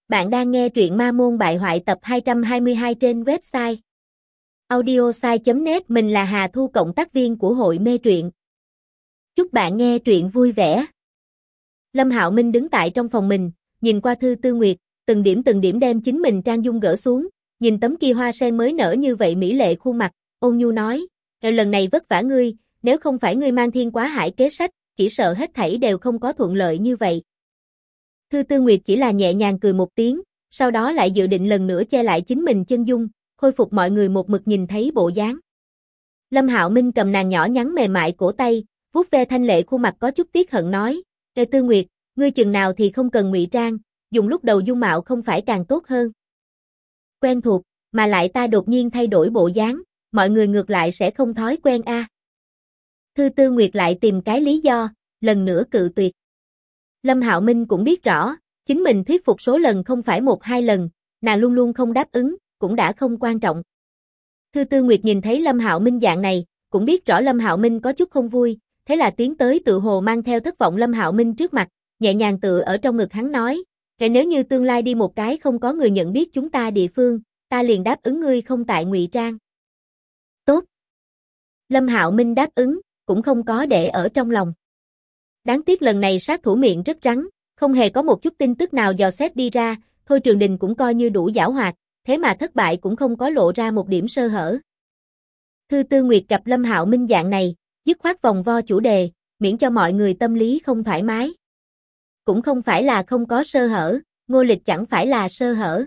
Bạn đang nghe truyện Ma Môn Bại Hoại tập 222 trên website audiosai.net. Mình là Hà Thu, cộng tác viên của hội mê truyện. Chúc bạn nghe truyện vui vẻ. Lâm Hạo Minh đứng tại trong phòng mình, nhìn qua Thư Tư Nguyệt, từng điểm đem chính mình trang dung gỡ xuống, nhìn tấm kia hoa sen mới nở như vậy mỹ lệ khuôn mặt, ôn nhu nói: "Lần này vất vả ngươi, nếu không phải ngươi mang Thiên Quá Hải kế sách, chỉ sợ hết thảy đều không có thuận lợi như vậy." Thư Tư Nguyệt chỉ là nhẹ nhàng cười một tiếng, sau đó lại dự định lần nữa che lại chính mình chân dung, khôi phục mọi người một mực nhìn thấy bộ dáng. Lâm Hạo Minh cầm nàng nhỏ nhắn mềm mại cổ tay, vuốt ve thanh lệ khuôn mặt có chút tiếc hận nói: "Ê Tư Nguyệt, ngươi chừng nào thì không cần ngụy trang, dùng lúc đầu dung mạo không phải càng tốt hơn?" "Quen thuộc, mà lại ta đột nhiên thay đổi bộ dáng, mọi người ngược lại sẽ không thói quen a." Thư Tư Nguyệt lại tìm cái lý do, lần nữa cự tuyệt. Lâm Hạo Minh cũng biết rõ, chính mình thuyết phục số lần không phải một hai lần, nàng luôn luôn không đáp ứng, cũng đã không quan trọng. Thư Tư Nguyệt nhìn thấy Lâm Hạo Minh dạng này, cũng biết rõ Lâm Hạo Minh có chút không vui, thế là tiến tới tự hồ mang theo thất vọng Lâm Hạo Minh trước mặt, nhẹ nhàng tựa ở trong ngực hắn nói: "Kể nếu như tương lai đi một cái không có người nhận biết chúng ta địa phương, ta liền đáp ứng ngươi không tại ngụy trang." "Tốt." Lâm Hạo Minh đáp ứng, cũng không có để ở trong lòng. Đáng tiếc lần này sát thủ miệng rất rắn, không hề có một chút tin tức nào dò xét đi ra, Thôi Trường Đình cũng coi như đủ giảo hoạt, thế mà thất bại cũng không có lộ ra một điểm sơ hở. Thư Tư Nguyệt gặp Lâm Hạo Minh dạng này, dứt khoát vòng vo chủ đề, miễn cho mọi người tâm lý không thoải mái. Cũng không phải là không có sơ hở, Ngô Lịch chẳng phải là sơ hở.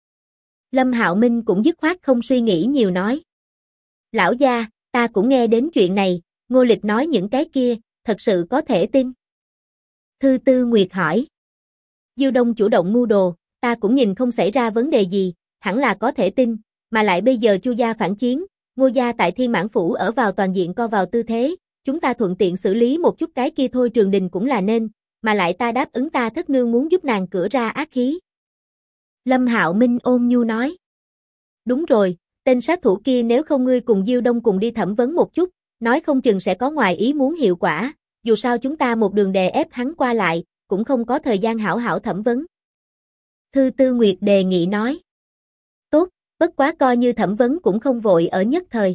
Lâm Hạo Minh cũng dứt khoát không suy nghĩ nhiều nói: "Lão gia, ta cũng nghe đến chuyện này, Ngô Lịch nói những cái kia, thật sự có thể tin?" Thư Tư Nguyệt hỏi. "Diêu Đông chủ động mưu đồ, ta cũng nhìn không xảy ra vấn đề gì, hẳn là có thể tin, mà lại bây giờ Chu gia phản chiến, Ngô gia tại Thiên Mãn phủ ở vào toàn diện co vào tư thế, chúng ta thuận tiện xử lý một chút cái kia Thôi Trường Đình cũng là nên, mà lại ta đáp ứng ta thất nương muốn giúp nàng cửa ra ác khí." Lâm Hạo Minh ôn nhu nói. "Đúng rồi, tên sát thủ kia nếu không ngươi cùng Diêu Đông cùng đi thẩm vấn một chút, nói không chừng sẽ có ngoài ý muốn hiệu quả, dù sao chúng ta một đường đè ép hắn qua lại, cũng không có thời gian hảo hảo thẩm vấn." Thư Tư Nguyệt đề nghị nói. "Tốt, bất quá coi như thẩm vấn cũng không vội ở nhất thời."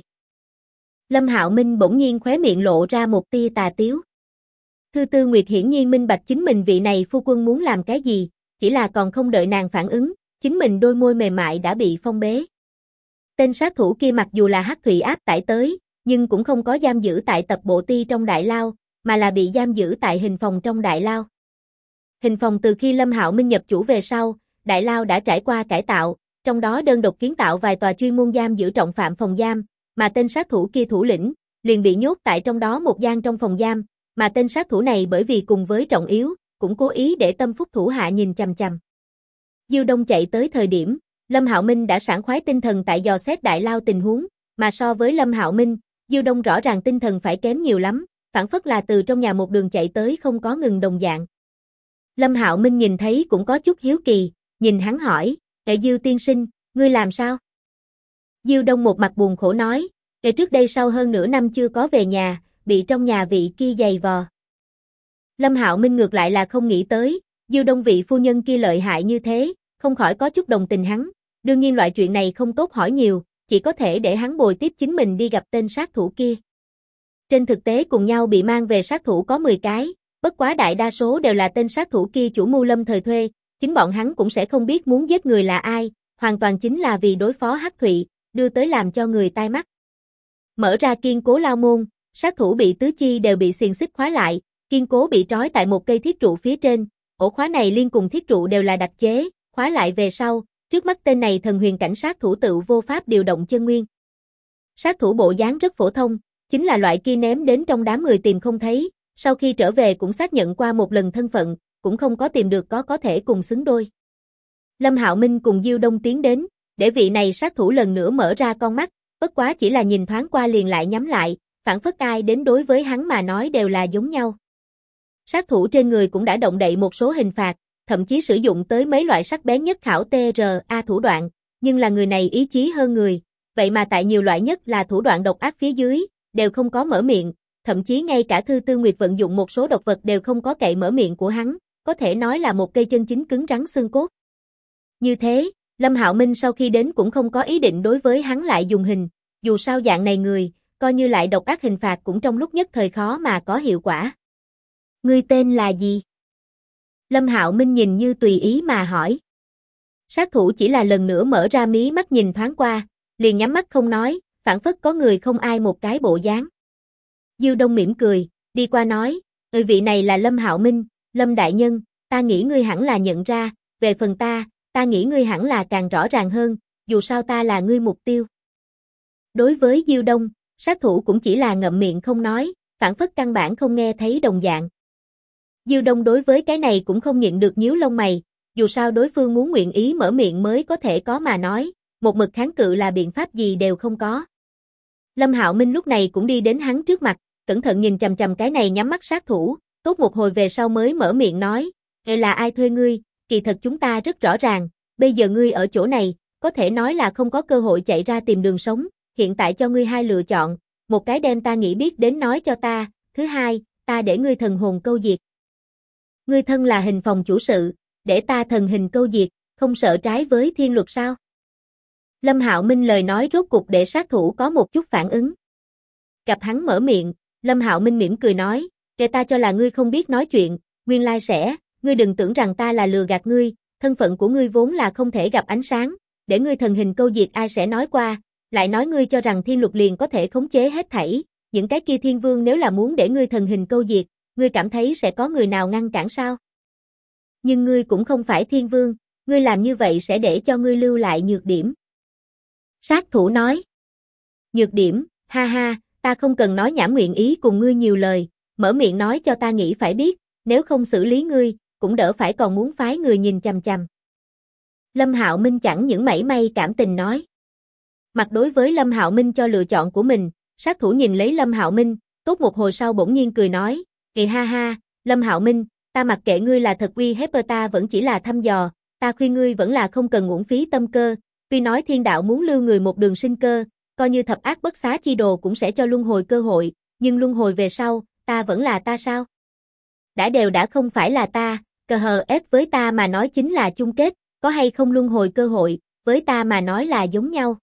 Lâm Hạo Minh bỗng nhiên khóe miệng lộ ra một tia tà tiếu. Thư Tư Nguyệt hiển nhiên minh bạch chính mình vị này phu quân muốn làm cái gì, chỉ là còn không đợi nàng phản ứng, chính mình đôi môi mềm mại đã bị phong bế. Tên sát thủ kia mặc dù là hắc thủy áp tải tới, nhưng cũng không có giam giữ tại tập bộ ti trong đại lao, mà là bị giam giữ tại hình phòng trong đại lao. Hình phòng từ khi Lâm Hạo Minh nhập chủ về sau, đại lao đã trải qua cải tạo, trong đó đơn độc kiến tạo vài tòa chuyên môn giam giữ trọng phạm phòng giam, mà tên sát thủ kia thủ lĩnh liền bị nhốt tại trong đó một gian trong phòng giam, mà tên sát thủ này bởi vì cùng với trọng yếu, cũng cố ý để tâm phúc thủ hạ nhìn chằm chằm. Diêu Đông chạy tới thời điểm, Lâm Hạo Minh đã sảng khoái tinh thần tại dò xét đại lao tình huống, mà so với Lâm Hạo Minh, Diêu Đông rõ ràng tinh thần phải kém nhiều lắm, phản phất là từ trong nhà một đường chạy tới không có ngừng đồng dạng. Lâm Hạo Minh nhìn thấy cũng có chút hiếu kỳ, nhìn hắn hỏi: "Ê Diêu tiên sinh, ngươi làm sao?" Diêu Đông một mặt buồn khổ nói: "Ê trước đây sau hơn nửa năm chưa có về nhà, bị trong nhà vị kia giày vò." Lâm Hạo Minh ngược lại là không nghĩ tới, Diêu Đông vị phu nhân kia lợi hại như thế, không khỏi có chút đồng tình hắn, đương nhiên loại chuyện này không tốt hỏi nhiều, chỉ có thể để hắn bồi tiếp chính mình đi gặp tên sát thủ kia. Trên thực tế cùng nhau bị mang về sát thủ có 10 cái, bất quá đại đa số đều là tên sát thủ kia chủ mưu lâm thời thuê, chính bọn hắn cũng sẽ không biết muốn giết người là ai, hoàn toàn chính là vì đối phó Hắc Thụy, đưa tới làm cho người tai mắt. Mở ra kiên cố lao môn, sát thủ bị tứ chi đều bị xiềng xích khóa lại, kiên cố bị trói tại một cây thiết trụ phía trên, ổ khóa này liên cùng thiết trụ đều là đặc chế, khóa lại về sau, trước mắt tên này thần huyền cảnh sát thủ tự vô pháp điều động chân nguyên. Sát thủ bộ dáng rất phổ thông, chính là loại kia ném đến trong đám người tìm không thấy, sau khi trở về cũng xác nhận qua một lần thân phận, cũng không có tìm được có thể cùng xứng đôi. Lâm Hạo Minh cùng Diêu Đông tiến đến, để vị này sát thủ lần nữa mở ra con mắt, bất quá chỉ là nhìn thoáng qua liền lại nhắm lại, phản phất ai đến đối với hắn mà nói đều là giống nhau. Sát thủ trên người cũng đã động đậy một số hình phạt, thậm chí sử dụng tới mấy loại sắc bén nhất khảo TRA thủ đoạn, nhưng là người này ý chí hơn người, vậy mà tại nhiều loại nhất là thủ đoạn độc ác phía dưới, đều không có mở miệng, thậm chí ngay cả Thư Tư Nguyệt vận dụng một số độc vật đều không có cậy mở miệng của hắn, có thể nói là một cây chân chính cứng rắn xương cốt. Như thế, Lâm Hạo Minh sau khi đến cũng không có ý định đối với hắn lại dùng hình, dù sao dạng này người, coi như lại độc ác hình phạt cũng trong lúc nhất thời khó mà có hiệu quả. Ngươi tên là gì? Lâm Hạo Minh nhìn như tùy ý mà hỏi. Sát thủ chỉ là lần nữa mở ra mí mắt nhìn thoáng qua, liền nhắm mắt không nói, phảng phất có người không ai một cái bộ dáng. Diêu Đông mỉm cười, đi qua nói, vị này là Lâm Hạo Minh, Lâm đại nhân, ta nghĩ ngươi hẳn là nhận ra, về phần ta nghĩ ngươi hẳn là càng rõ ràng hơn, dù sao ta là ngươi mục tiêu. Đối với Diêu Đông, sát thủ cũng chỉ là ngậm miệng không nói, phảng phất căn bản không nghe thấy đồng dạng. Diêu Đông đối với cái này cũng không nhịn được nhíu lông mày, dù sao đối phương muốn nguyện ý mở miệng mới có thể có mà nói, một mực kháng cự là biện pháp gì đều không có. Lâm Hạo Minh lúc này cũng đi đến hắn trước mặt, cẩn thận nhìn chằm chằm cái này nhắm mắt sát thủ, tốt một hồi về sau mới mở miệng nói, là ai thuê ngươi, kỳ thật chúng ta rất rõ ràng, bây giờ ngươi ở chỗ này, có thể nói là không có cơ hội chạy ra tìm đường sống, hiện tại cho ngươi hai lựa chọn, một cái đem ta nghĩ biết đến nói cho ta, thứ hai, ta để ngươi thần hồn câu diệt. Ngươi thân là hình phòng chủ sự, để ta thần hình câu diệt, không sợ trái với thiên luật sao? Lâm Hạo Minh lời nói rốt cục để sát thủ có một chút phản ứng. Gặp hắn mở miệng, Lâm Hạo Minh mỉm cười nói, kể ta cho là ngươi không biết nói chuyện, nguyên lai sẽ, ngươi đừng tưởng rằng ta là lừa gạt ngươi, thân phận của ngươi vốn là không thể gặp ánh sáng, để ngươi thần hình câu diệt ai sẽ nói qua, lại nói ngươi cho rằng thiên luật liền có thể khống chế hết thảy, những cái kia thiên vương nếu là muốn để ngươi thần hình câu diệt, ngươi cảm thấy sẽ có người nào ngăn cản sao? Nhưng ngươi cũng không phải thiên vương, ngươi làm như vậy sẽ để cho ngươi lưu lại nhược điểm. Sát thủ nói. Nhược điểm, ha ha, ta không cần nói nhảm nguyện ý cùng ngươi nhiều lời, mở miệng nói cho ta nghĩ phải biết, nếu không xử lý ngươi, cũng đỡ phải còn muốn phái người nhìn chằm chằm. Lâm Hạo Minh chẳng những mảy may cảm tình nói. Mặt đối với Lâm Hạo Minh cho lựa chọn của mình, sát thủ nhìn lấy Lâm Hạo Minh, tốt một hồi sau bỗng nhiên cười nói, kỳ ha ha, Lâm Hạo Minh, ta mặc kệ ngươi là thật uy hiếp ta vẫn chỉ là thăm dò, ta khuyên ngươi vẫn là không cần uổng phí tâm cơ, tuy nói thiên đạo muốn lưu người một đường sinh cơ, coi như thập ác bất xá chi đồ cũng sẽ cho luân hồi cơ hội, nhưng luân hồi về sau, ta vẫn là ta sao? Đã không phải là ta, cờ hờ ép với ta mà nói chính là chung kết, có hay không luân hồi cơ hội, với ta mà nói là giống nhau.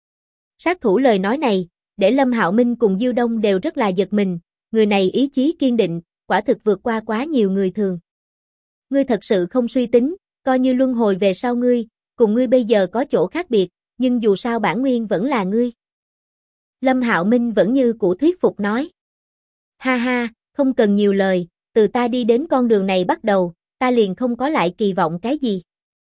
Sát thủ lời nói này, để Lâm Hạo Minh cùng Diêu Đông đều rất là giật mình, người này ý chí kiên định, quả thực vượt qua quá nhiều người thường. Ngươi thật sự không suy tính, coi như luân hồi về sau ngươi, cùng ngươi bây giờ có chỗ khác biệt, nhưng dù sao bản nguyên vẫn là ngươi. Lâm Hạo Minh vẫn như cũ thuyết phục nói. Ha ha, không cần nhiều lời, từ ta đi đến con đường này bắt đầu, ta liền không có lại kỳ vọng cái gì.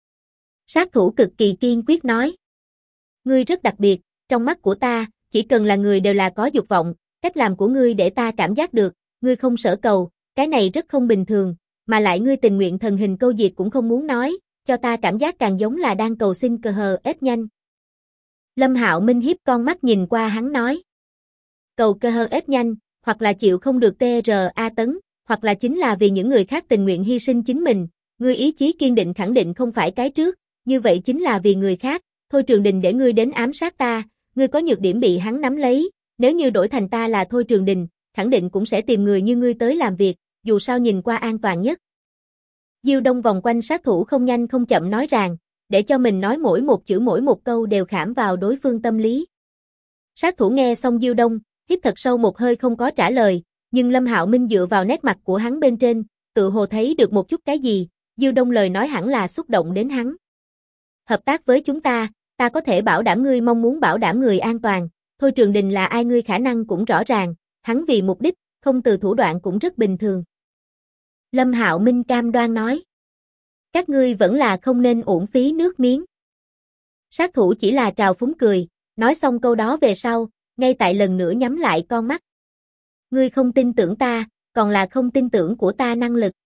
Sát thủ cực kỳ kiên quyết nói. Ngươi rất đặc biệt, trong mắt của ta, chỉ cần là người đều là có dục vọng, cách làm của ngươi để ta cảm giác được, ngươi không sở cầu, cái này rất không bình thường, mà lại ngươi tình nguyện thần hình câu diệt cũng không muốn nói, cho ta cảm giác càng giống là đang cầu xin cờ hờ ép nhanh. Lâm Hạo Minh hiếp con mắt nhìn qua hắn nói. Cầu cờ hờ ép nhanh, hoặc là chịu không được TRA tấn, hoặc là chính là vì những người khác tình nguyện hy sinh chính mình, ngươi ý chí kiên định khẳng định không phải cái trước, như vậy chính là vì người khác, Thôi Trường Đình để ngươi đến ám sát ta, ngươi có nhược điểm bị hắn nắm lấy, nếu như đổi thành ta là Thôi Trường Đình, khẳng định cũng sẽ tìm người như ngươi tới làm việc, dù sao nhìn qua an toàn nhất. Diêu Đông vòng quanh sát thủ không nhanh không chậm nói ràng, để cho mình nói mỗi một chữ mỗi một câu đều khảm vào đối phương tâm lý. Sát thủ nghe xong Diêu Đông, hít thật sâu một hơi không có trả lời, nhưng Lâm Hạo Minh dựa vào nét mặt của hắn bên trên, tự hồ thấy được một chút cái gì, Diêu Đông lời nói hẳn là xúc động đến hắn. Hợp tác với chúng ta có thể bảo đảm ngươi mong muốn bảo đảm người an toàn, Thôi Trường Đình là ai ngươi khả năng cũng rõ ràng, hắn vì mục đích, không từ thủ đoạn cũng rất bình thường. Lâm Hạo Minh cam đoan nói. Các ngươi vẫn là không nên uổng phí nước miếng. Sát thủ chỉ là trào phúng cười, nói xong câu đó về sau, ngay tại lần nữa nhắm lại con mắt. Ngươi không tin tưởng ta, còn là không tin tưởng của ta năng lực.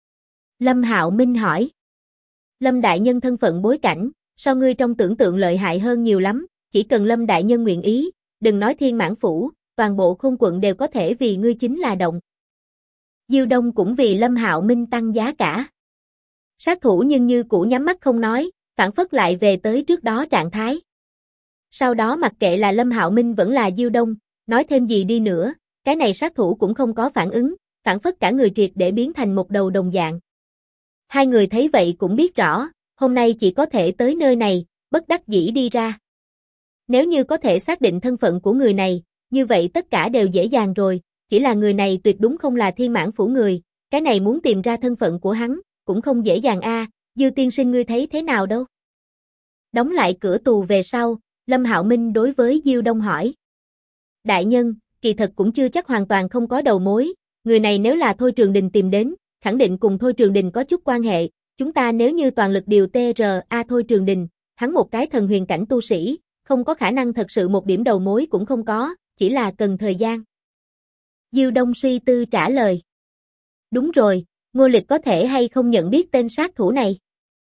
Lâm Hạo Minh hỏi. Lâm đại nhân thân phận bối cảnh, so ngươi trong tưởng tượng lợi hại hơn nhiều lắm, chỉ cần Lâm đại nhân nguyện ý, đừng nói Thiên Mãn Phủ, toàn bộ Khôn quận đều có thể vì ngươi chính là động. Diêu Đông cũng vì Lâm Hạo Minh tăng giá cả. Sát thủ nhưng như cũ nhắm mắt không nói, phản phất lại về tới trước đó trạng thái. Sau đó mặc kệ là Lâm Hạo Minh vẫn là Diêu Đông, nói thêm gì đi nữa, cái này sát thủ cũng không có phản ứng, phản phất cả người triệt để biến thành một đầu đồng dạng. Hai người thấy vậy cũng biết rõ, hôm nay chỉ có thể tới nơi này, bất đắc dĩ đi ra. Nếu như có thể xác định thân phận của người này, như vậy tất cả đều dễ dàng rồi, chỉ là người này tuyệt đúng không là Thiên Mãn Phủ người, cái này muốn tìm ra thân phận của hắn, cũng không dễ dàng a. Dư tiên sinh ngươi thấy thế nào đâu? Đóng lại cửa tù về sau, Lâm Hạo Minh đối với Diêu Đông hỏi. Đại nhân, kỳ thật cũng chưa chắc hoàn toàn không có đầu mối, người này nếu là Thôi Trường Đình tìm đến, khẳng định cùng Thôi Trường Đình có chút quan hệ, chúng ta nếu như toàn lực điều TRA Thôi Trường Đình, hắn một cái thần huyền cảnh tu sĩ, không có khả năng thật sự một điểm đầu mối cũng không có, chỉ là cần thời gian. Diêu Đông suy tư trả lời. Đúng rồi, Ngô Lịch có thể hay không nhận biết tên sát thủ này?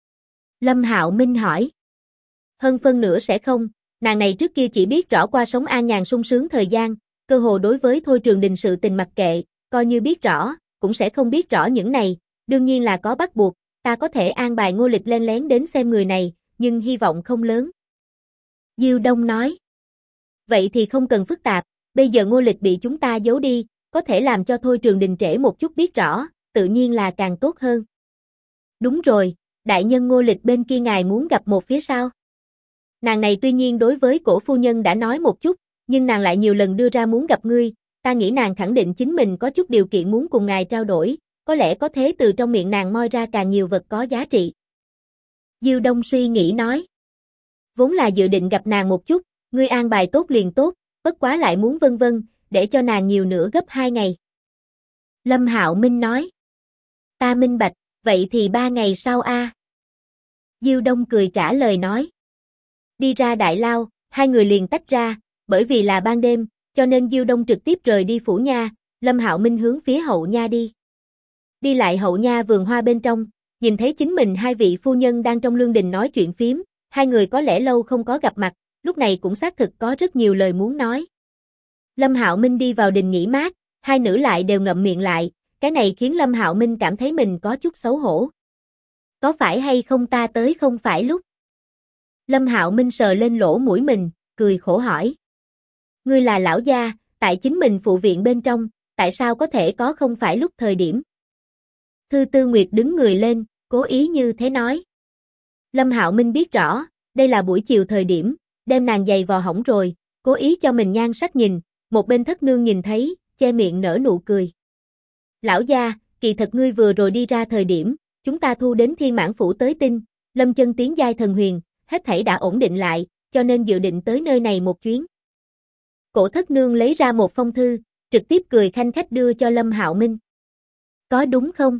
Lâm Hạo Minh hỏi. Hơn phân nửa sẽ không, nàng này trước kia chỉ biết rõ qua sống an nhàn sung sướng thời gian, cơ hồ đối với Thôi Trường Đình sự tình mặc kệ, coi như biết rõ, cũng sẽ không biết rõ những này, đương nhiên là có bắt buộc, ta có thể an bài Ngô Lịch len lén đến xem người này, nhưng hy vọng không lớn. Diêu Đông nói. Vậy thì không cần phức tạp, bây giờ Ngô Lịch bị chúng ta giấu đi, có thể làm cho Thôi Trường Đình trễ một chút biết rõ, tự nhiên là càng tốt hơn. Đúng rồi, đại nhân Ngô Lịch bên kia ngài muốn gặp một phía sau. Nàng này tuy nhiên đối với cổ phu nhân đã nói một chút, nhưng nàng lại nhiều lần đưa ra muốn gặp ngươi, ta nghĩ nàng khẳng định chính mình có chút điều kiện muốn cùng ngài trao đổi, có lẽ có thế từ trong miệng nàng moi ra càng nhiều vật có giá trị. Diêu Đông suy nghĩ nói. Vốn là dự định gặp nàng một chút, ngươi an bài tốt liền tốt, bất quá lại muốn vân vân, để cho nàng nhiều nữa gấp 2 ngày. Lâm Hạo Minh nói. Ta minh bạch, vậy thì 3 ngày sau a. Diêu Đông cười trả lời nói. Đi ra đại lao, hai người liền tách ra, bởi vì là ban đêm, cho nên Diêu Đông trực tiếp rời đi phủ nha, Lâm Hạo Minh hướng phía hậu nha đi. Đi lại hậu nha vườn hoa bên trong, nhìn thấy chính mình hai vị phu nhân đang trong lương đình nói chuyện phiếm, hai người có lẽ lâu không có gặp mặt, lúc này cũng xác thực có rất nhiều lời muốn nói. Lâm Hạo Minh đi vào đình nghỉ mát, hai nữ lại đều ngậm miệng lại, cái này khiến Lâm Hạo Minh cảm thấy mình có chút xấu hổ. Có phải hay không ta tới không phải lúc? Lâm Hạo Minh sờ lên lỗ mũi mình, cười khổ hỏi. Ngươi là lão gia, tại chính mình phụ viện bên trong, tại sao có thể có không phải lúc thời điểm? Thư Tư Nguyệt đứng người lên, cố ý như thế nói. Lâm Hạo Minh biết rõ, đây là buổi chiều thời điểm, đem nàng giày vò hỏng rồi, cố ý cho mình nhan sắc nhìn, một bên thất nương nhìn thấy, che miệng nở nụ cười. Lão gia, kỳ thật ngươi vừa rồi đi ra thời điểm, chúng ta thu đến Thiên Mãn Phủ tới tin, Lâm Chân tiến giai thần huyền, hết thảy đã ổn định lại, cho nên dự định tới nơi này một chuyến. Cổ thất nương lấy ra một phong thư, trực tiếp cười khanh khách đưa cho Lâm Hạo Minh. Có đúng không?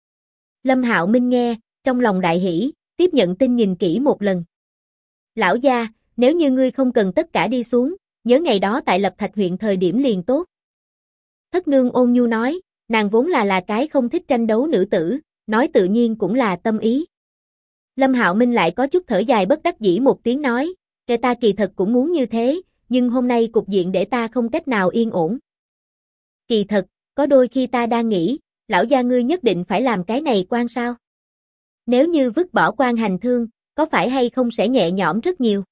Lâm Hạo Minh nghe, trong lòng đại hỉ, tiếp nhận tin nhìn kỹ một lần. Lão gia, nếu như ngươi không cần tất cả đi xuống, nhớ ngày đó tại Lập Thạch huyện thời điểm liền tốt. Thất nương ôn nhu nói, nàng vốn là cái không thích tranh đấu nữ tử, nói tự nhiên cũng là tâm ý. Lâm Hạo Minh lại có chút thở dài bất đắc dĩ một tiếng nói, kẻ ta kỳ thật cũng muốn như thế, nhưng hôm nay cục diện để ta không cách nào yên ổn. Kỳ thật, có đôi khi ta đang nghĩ, lão gia ngươi nhất định phải làm cái này quan sao? Nếu như vứt bỏ quan hành thương, có phải hay không sẽ nhẹ nhõm rất nhiều?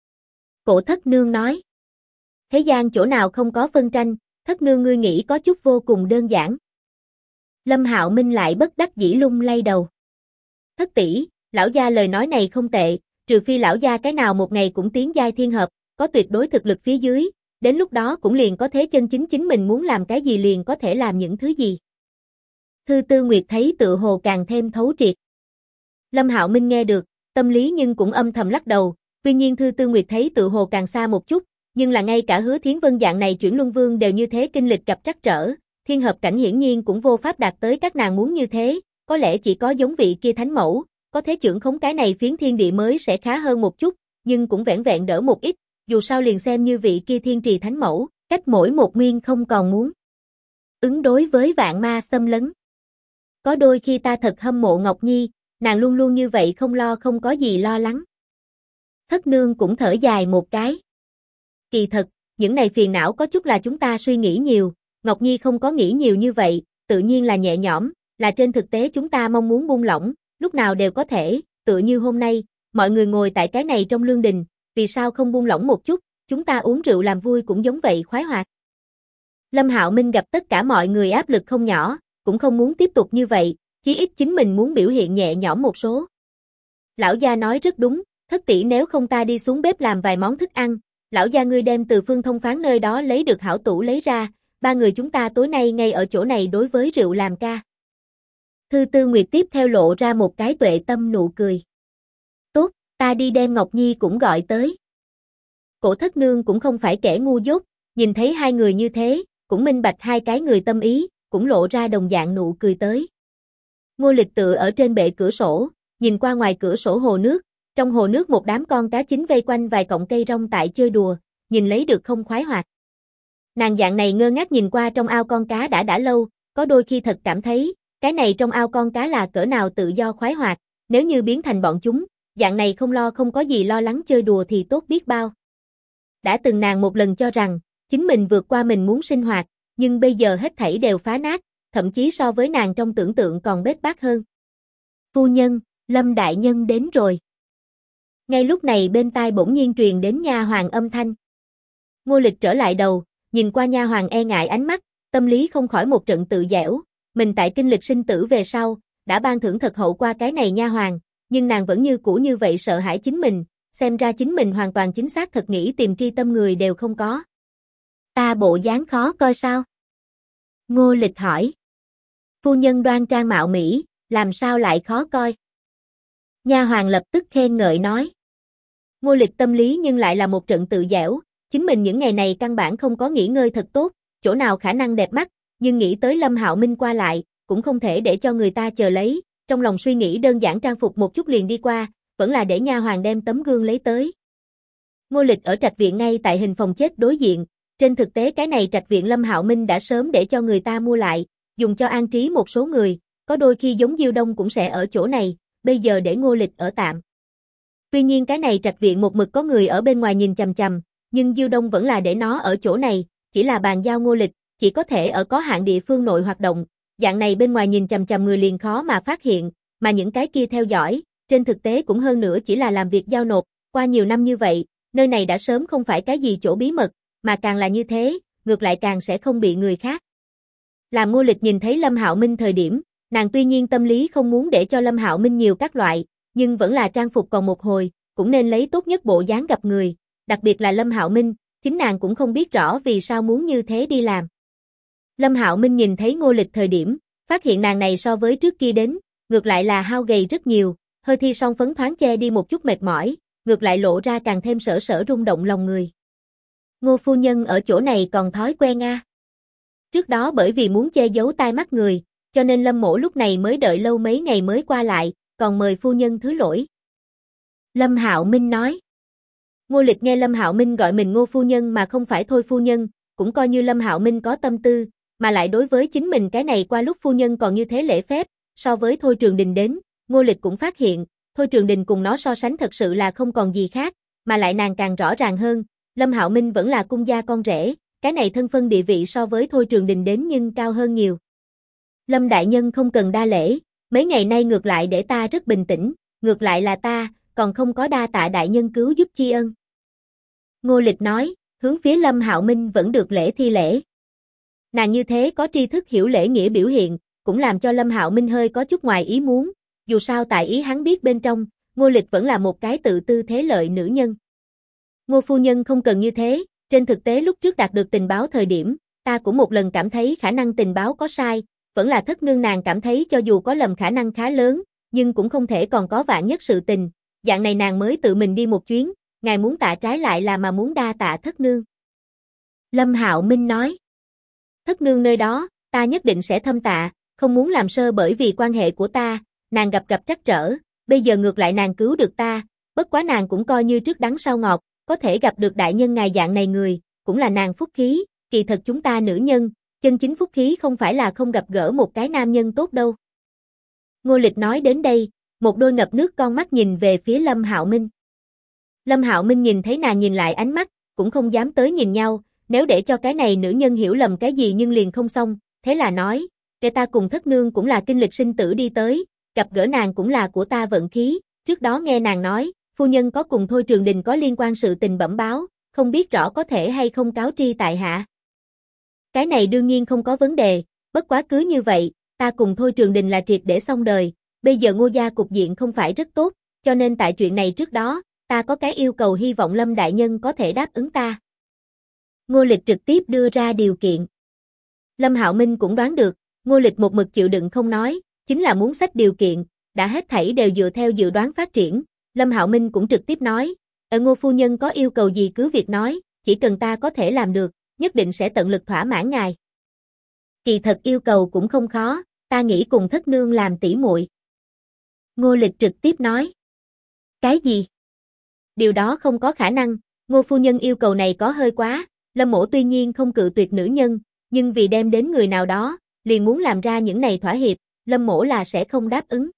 Cổ thất nương nói. Thế gian chỗ nào không có phân tranh, thất nương ngươi nghĩ có chút vô cùng đơn giản. Lâm Hạo Minh lại bất đắc dĩ lung lay đầu. Thất tỷ, lão gia lời nói này không tệ, trừ phi lão gia cái nào một ngày cũng tiến giai thiên hợp, có tuyệt đối thực lực phía dưới, đến lúc đó cũng liền có thế chân chính chính mình muốn làm cái gì liền có thể làm những thứ gì. Thư Tư Nguyệt thấy tự hồ càng thêm thấu triệt. Lâm Hạo Minh nghe được, tâm lý nhưng cũng âm thầm lắc đầu, tuy nhiên Thư Tư Nguyệt thấy tự hồ càng xa một chút, nhưng là ngay cả Hứa Thiến Vân dạng này chuyển luân vương đều như thế kinh lịch gặp trắc trở, thiên hợp cảnh hiển nhiên cũng vô pháp đạt tới các nàng muốn như thế, có lẽ chỉ có giống vị kia thánh mẫu, có thế trưởng khống cái này phiến thiên địa mới sẽ khá hơn một chút, nhưng cũng vẻn vẹn đỡ một ít, dù sao liền xem như vị kia thiên trì thánh mẫu, cách mỗi một nguyên không còn muốn. Ứng đối với vạn ma xâm lấn. Có đôi khi ta thật hâm mộ Ngọc Nhi, nàng luôn luôn như vậy không lo không có gì lo lắng. Thất nương cũng thở dài một cái. Kỳ thật, những này phiền não có chút là chúng ta suy nghĩ nhiều, Ngọc Nhi không có nghĩ nhiều như vậy, tự nhiên là nhẹ nhõm, là trên thực tế chúng ta mong muốn buông lỏng, lúc nào đều có thể, tựa như hôm nay, mọi người ngồi tại cái này trong lương đình, vì sao không buông lỏng một chút, chúng ta uống rượu làm vui cũng giống vậy khoái hoạt. Lâm Hạo Minh gặp tất cả mọi người áp lực không nhỏ, cũng không muốn tiếp tục như vậy, chí ít chính mình muốn biểu hiện nhẹ nhõm một số. Lão gia nói rất đúng, thất tỷ nếu không ta đi xuống bếp làm vài món thức ăn, lão gia ngươi đem từ Phương Thông Phán nơi đó lấy được hảo tủ lấy ra, ba người chúng ta tối nay ngay ở chỗ này đối với rượu làm ca. Thư Tư Nguyệt tiếp theo lộ ra một cái tuệ tâm nụ cười. Tốt, ta đi đem Ngọc Nhi cũng gọi tới. Cổ Thất Nương cũng không phải kẻ ngu dốt, nhìn thấy hai người như thế, cũng minh bạch hai cái người tâm ý, cũng lộ ra đồng dạng nụ cười tới. Ngô Lịch tựa ở trên bệ cửa sổ, nhìn qua ngoài cửa sổ hồ nước, trong hồ nước một đám con cá chính vây quanh vài cọng cây rong tại chơi đùa, nhìn lấy được không khoái hoạt. Nàng dạng này ngơ ngác nhìn qua trong ao con cá đã lâu, có đôi khi thật cảm thấy, cái này trong ao con cá là cỡ nào tự do khoái hoạt, nếu như biến thành bọn chúng, dạng này không có gì lo lắng chơi đùa thì tốt biết bao. Đã từng nàng một lần cho rằng, chính mình vượt qua mình muốn sinh hoạt, nhưng bây giờ hết thảy đều phá nát, thậm chí so với nàng trong tưởng tượng còn bết bát hơn. Phu nhân, Lâm đại nhân đến rồi. Ngay lúc này bên tai bỗng nhiên truyền đến nha hoàn âm thanh. Ngô Lịch trở lại đầu, nhìn qua nha hoàn e ngại ánh mắt, tâm lý không khỏi một trận tự dẻo, mình tại kinh lịch sinh tử về sau, đã ban thưởng thật hậu qua cái này nha hoàn, nhưng nàng vẫn như cũ như vậy sợ hãi chính mình, xem ra chính mình hoàn toàn chính xác thật nghĩ tìm tri tâm người đều không có. Ta bộ dáng khó coi sao? Ngô Lịch hỏi. Phu nhân đoan trang mạo mỹ, làm sao lại khó coi? Nha hoàn lập tức khen ngợi nói. Ngô Lịch tâm lý nhưng lại là một trận tự dẻo, chính mình những ngày này căn bản không có nghỉ ngơi thật tốt, chỗ nào khả năng đẹp mắt, nhưng nghĩ tới Lâm Hạo Minh qua lại, cũng không thể để cho người ta chờ lấy, trong lòng suy nghĩ đơn giản trang phục một chút liền đi qua, vẫn là để nha hoàn đem tấm gương lấy tới. Ngô Lịch ở trạch viện ngay tại hình phòng chết đối diện, trên thực tế cái này trạch viện Lâm Hạo Minh đã sớm để cho người ta mua lại, dùng cho an trí một số người, có đôi khi giống Diêu Đông cũng sẽ ở chỗ này, bây giờ để Ngô Lịch ở tạm. Tuy nhiên cái này trạch viện một mực có người ở bên ngoài nhìn chằm chằm, nhưng Diêu Đông vẫn là để nó ở chỗ này, chỉ là bàn giao Ngô Lịch, chỉ có thể ở có hạn địa phương nội hoạt động, dạng này bên ngoài nhìn chằm chằm người liền khó mà phát hiện, mà những cái kia theo dõi, trên thực tế cũng hơn nữa chỉ là làm việc giao nộp, qua nhiều năm như vậy, nơi này đã sớm không phải cái gì chỗ bí mật, mà càng là như thế, ngược lại càng sẽ không bị người khác. Làm Ngô Lịch nhìn thấy Lâm Hạo Minh thời điểm, nàng tuy nhiên tâm lý không muốn để cho Lâm Hạo Minh nhiều các loại, nhưng vẫn là trang phục còn một hồi, cũng nên lấy tốt nhất bộ dáng gặp người, đặc biệt là Lâm Hạo Minh, chính nàng cũng không biết rõ vì sao muốn như thế đi làm. Lâm Hạo Minh nhìn thấy Ngô Lịch thời điểm, phát hiện nàng này so với trước kia đến, ngược lại là hao gầy rất nhiều, hơi thi son phấn thoáng che đi một chút mệt mỏi, ngược lại lộ ra càng thêm sở rung động lòng người. Ngô phu nhân ở chỗ này còn thói quen a. Trước đó bởi vì muốn che giấu tai mắt người, cho nên Lâm mỗ lúc này mới đợi lâu mấy ngày mới qua lại, còn mời phu nhân thứ lỗi. Lâm Hạo Minh nói. Ngô Lịch nghe Lâm Hạo Minh gọi mình Ngô phu nhân mà không phải Thôi phu nhân, cũng coi như Lâm Hạo Minh có tâm tư, mà lại đối với chính mình cái này qua lúc phu nhân còn như thế lễ phép, so với Thôi Trường Đình đến, Ngô Lịch cũng phát hiện, Thôi Trường Đình cùng nó so sánh thật sự là không còn gì khác, mà lại nàng càng rõ ràng hơn, Lâm Hạo Minh vẫn là cung gia con rể, cái này thân phân địa vị so với Thôi Trường Đình đến nhưng cao hơn nhiều. Lâm đại nhân không cần đa lễ, mấy ngày nay ngược lại để ta rất bình tĩnh, ngược lại là ta, còn không có đa tạ đại nhân cứu giúp tri ân. Ngô Lịch nói, hướng phía Lâm Hạo Minh vẫn được lễ thi lễ. Nàng như thế có tri thức hiểu lễ nghĩa biểu hiện, cũng làm cho Lâm Hạo Minh hơi có chút ngoài ý muốn, dù sao tại ý hắn biết bên trong, Ngô Lịch vẫn là một cái tự tư thế lợi nữ nhân. Ngô phu nhân không cần như thế, trên thực tế lúc trước đạt được tình báo thời điểm, ta cũng một lần cảm thấy khả năng tình báo có sai, vẫn là thất nương nàng cảm thấy cho dù có lầm khả năng khá lớn, nhưng cũng không thể còn có vạn nhất sự tình, dạng này nàng mới tự mình đi một chuyến, ngài muốn tạ trái lại là mà muốn đa tạ thất nương. Lâm Hạo Minh nói, thất nương nơi đó, ta nhất định sẽ thâm tạ, không muốn làm sơ bởi vì quan hệ của ta, nàng gặp trắc trở, bây giờ ngược lại nàng cứu được ta, bất quá nàng cũng coi như trước đắng sau ngọt, có thể gặp được đại nhân ngài dạng này người, cũng là nàng phúc khí, kỳ thật chúng ta nữ nhân, chân chính phúc khí không phải là không gặp gỡ một cái nam nhân tốt đâu. Ngô Lịch nói đến đây, một đôi ngập nước con mắt nhìn về phía Lâm Hạo Minh. Lâm Hạo Minh nhìn thấy nàng nhìn lại ánh mắt, cũng không dám tới nhìn nhau, nếu để cho cái này nữ nhân hiểu lầm cái gì nhưng liền không xong, thế là nói, để ta cùng thất nương cũng là kinh lịch sinh tử đi tới, gặp gỡ nàng cũng là của ta vận khí, trước đó nghe nàng nói, phu nhân có cùng Thôi Trường Đình có liên quan sự tình bẩm báo, không biết rõ có thể hay không cáo tri tại hạ. Cái này đương nhiên không có vấn đề, bất quá cứ như vậy, ta cùng Thôi Trường Đình là triệt để xong đời, bây giờ Ngô gia cục diện không phải rất tốt, cho nên tại chuyện này trước đó, ta có cái yêu cầu hy vọng Lâm đại nhân có thể đáp ứng ta. Ngô Lịch trực tiếp đưa ra điều kiện. Lâm Hạo Minh cũng đoán được, Ngô Lịch một mực chịu đựng không nói, chính là muốn xách điều kiện, đã hết thảy đều dựa theo dự đoán phát triển. Lâm Hạo Minh cũng trực tiếp nói, Ngô phu nhân có yêu cầu gì cứ việc nói, chỉ cần ta có thể làm được, nhất định sẽ tận lực thỏa mãn ngài. Kỳ thật yêu cầu cũng không khó, ta nghĩ cùng thất nương làm tỉ muội. Ngô Lịch trực tiếp nói. Cái gì? Điều đó không có khả năng, Ngô phu nhân yêu cầu này có hơi quá, Lâm mỗ tuy nhiên không cự tuyệt nữ nhân, nhưng vì đem đến người nào đó, liền muốn làm ra những này thỏa hiệp, Lâm mỗ là sẽ không đáp ứng.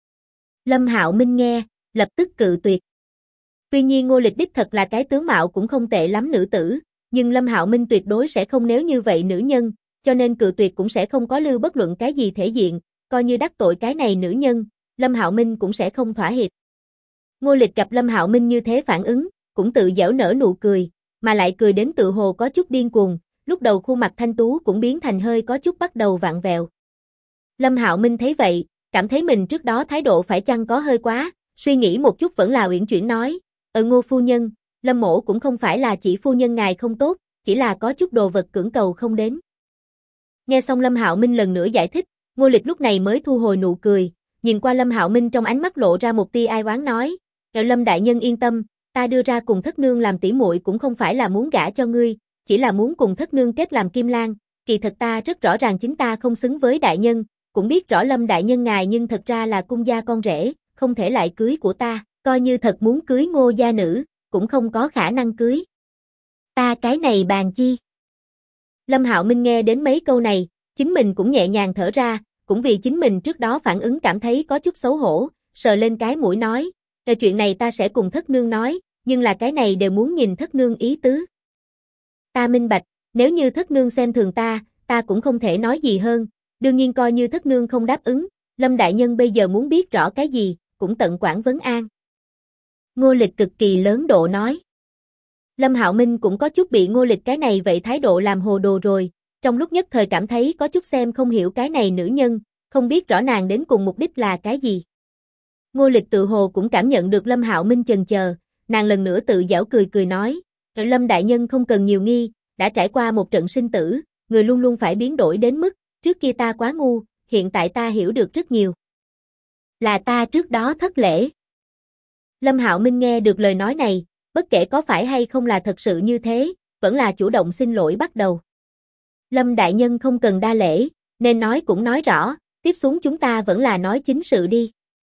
Lâm Hạo Minh nghe, lập tức cự tuyệt. Tuy nhiên Ngô Lịch đích thật là cái tướng mạo cũng không tệ lắm nữ tử, nhưng Lâm Hạo Minh tuyệt đối sẽ không nếu như vậy nữ nhân, cho nên cự tuyệt cũng sẽ không có lưu bất luận cái gì thể diện, coi như đắc tội cái này nữ nhân, Lâm Hạo Minh cũng sẽ không thỏa hiệp. Ngô Lịch gặp Lâm Hạo Minh như thế phản ứng, cũng tự giễu nở nụ cười, mà lại cười đến tự hồ có chút điên cuồng, lúc đầu khuôn mặt thanh tú cũng biến thành hơi có chút bắt đầu vặn vẹo. Lâm Hạo Minh thấy vậy, cảm thấy mình trước đó thái độ phải chăng có hơi quá, suy nghĩ một chút vẫn là uyển chuyển nói, Ngô phu nhân, Lâm mỗ cũng không phải là chỉ phu nhân ngài không tốt, chỉ là có chút đồ vật cưỡng cầu không đến. Nghe xong Lâm Hạo Minh lần nữa giải thích, Ngô Lịch lúc này mới thu hồi nụ cười, nhìn qua Lâm Hạo Minh trong ánh mắt lộ ra một tia ai oán nói, Lâm đại nhân yên tâm, ta đưa ra cùng thất nương làm tỉ muội cũng không phải là muốn gả cho ngươi, chỉ là muốn cùng thất nương kết làm kim lang, kỳ thật ta rất rõ ràng chính ta không xứng với đại nhân, cũng biết rõ Lâm đại nhân ngài nhưng thật ra là cung gia con rể, không thể lại cưới của ta, coi như thật muốn cưới Ngô gia nữ, cũng không có khả năng cưới. Ta cái này bàn chi. Lâm Hạo Minh nghe đến mấy câu này, chính mình cũng nhẹ nhàng thở ra, cũng vì chính mình trước đó phản ứng cảm thấy có chút xấu hổ, sờ lên cái mũi nói, chuyện này ta sẽ cùng thất nương nói, nhưng là cái này đều muốn nhìn thất nương ý tứ. Ta minh bạch, nếu như thất nương xem thường ta cũng không thể nói gì hơn, đương nhiên coi như thất nương không đáp ứng, Lâm đại nhân bây giờ muốn biết rõ cái gì, cũng tận quản vấn an. Ngô Lịch cực kỳ lớn độ nói. Lâm Hạo Minh cũng có chút bị Ngô Lịch cái này vậy thái độ làm hồ đồ rồi, trong lúc nhất thời cảm thấy có chút xem không hiểu cái này nữ nhân, không biết rõ nàng đến cùng mục đích là cái gì. Ngô Lịch tự hồ cũng cảm nhận được Lâm Hạo Minh chần chờ, nàng lần nữa tự giễu cười cười nói, Lâm đại nhân không cần nhiều nghi, đã trải qua một trận sinh tử, người luôn luôn phải biến đổi đến mức, trước kia ta quá ngu, hiện tại ta hiểu được rất nhiều. Là ta trước đó thất lễ. Lâm Hạo Minh nghe được lời nói này, bất kể có phải hay không là thật sự như thế, vẫn là chủ động xin lỗi bắt đầu. Lâm đại nhân không cần đa lễ, nên nói cũng nói rõ, tiếp xuống chúng ta vẫn là nói chính sự đi.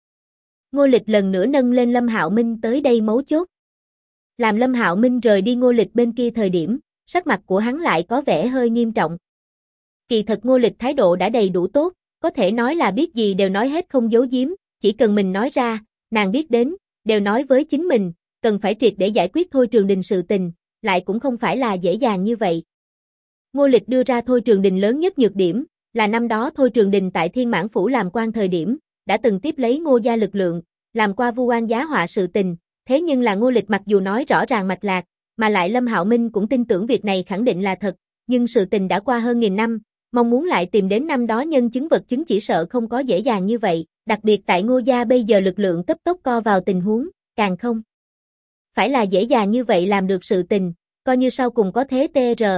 Ngô Lịch lần nữa nâng lên Lâm Hạo Minh tới đây mấu chốt. Làm Lâm Hạo Minh rời đi Ngô Lịch bên kia thời điểm, sắc mặt của hắn lại có vẻ hơi nghiêm trọng. Kỳ thật Ngô Lịch thái độ đã đầy đủ tốt, có thể nói là biết gì đều nói hết không giấu giếm, chỉ cần mình nói ra, nàng biết đến, đều nói với chính mình, cần phải triệt để giải quyết Thôi Trường Đình sự tình, lại cũng không phải là dễ dàng như vậy. Ngô Lịch đưa ra Thôi Trường Đình lớn nhất nhược điểm, là năm đó Thôi Trường Đình tại Thiên Mãn Phủ làm quan thời điểm, đã từng tiếp lấy Ngô gia lực lượng, làm qua vu oan giá họa sự tình, thế nhưng là Ngô Lịch mặc dù nói rõ ràng mạch lạc, mà lại Lâm Hạo Minh cũng tin tưởng việc này khẳng định là thật, nhưng sự tình đã qua hơn 1000 năm, mong muốn lại tìm đến năm đó nhân chứng vật chứng chỉ sợ không có dễ dàng như vậy, đặc biệt tại Ngô gia bây giờ lực lượng cấp tốc co vào tình huống, càng không phải là dễ dàng như vậy làm được sự tình, coi như sau cùng có thế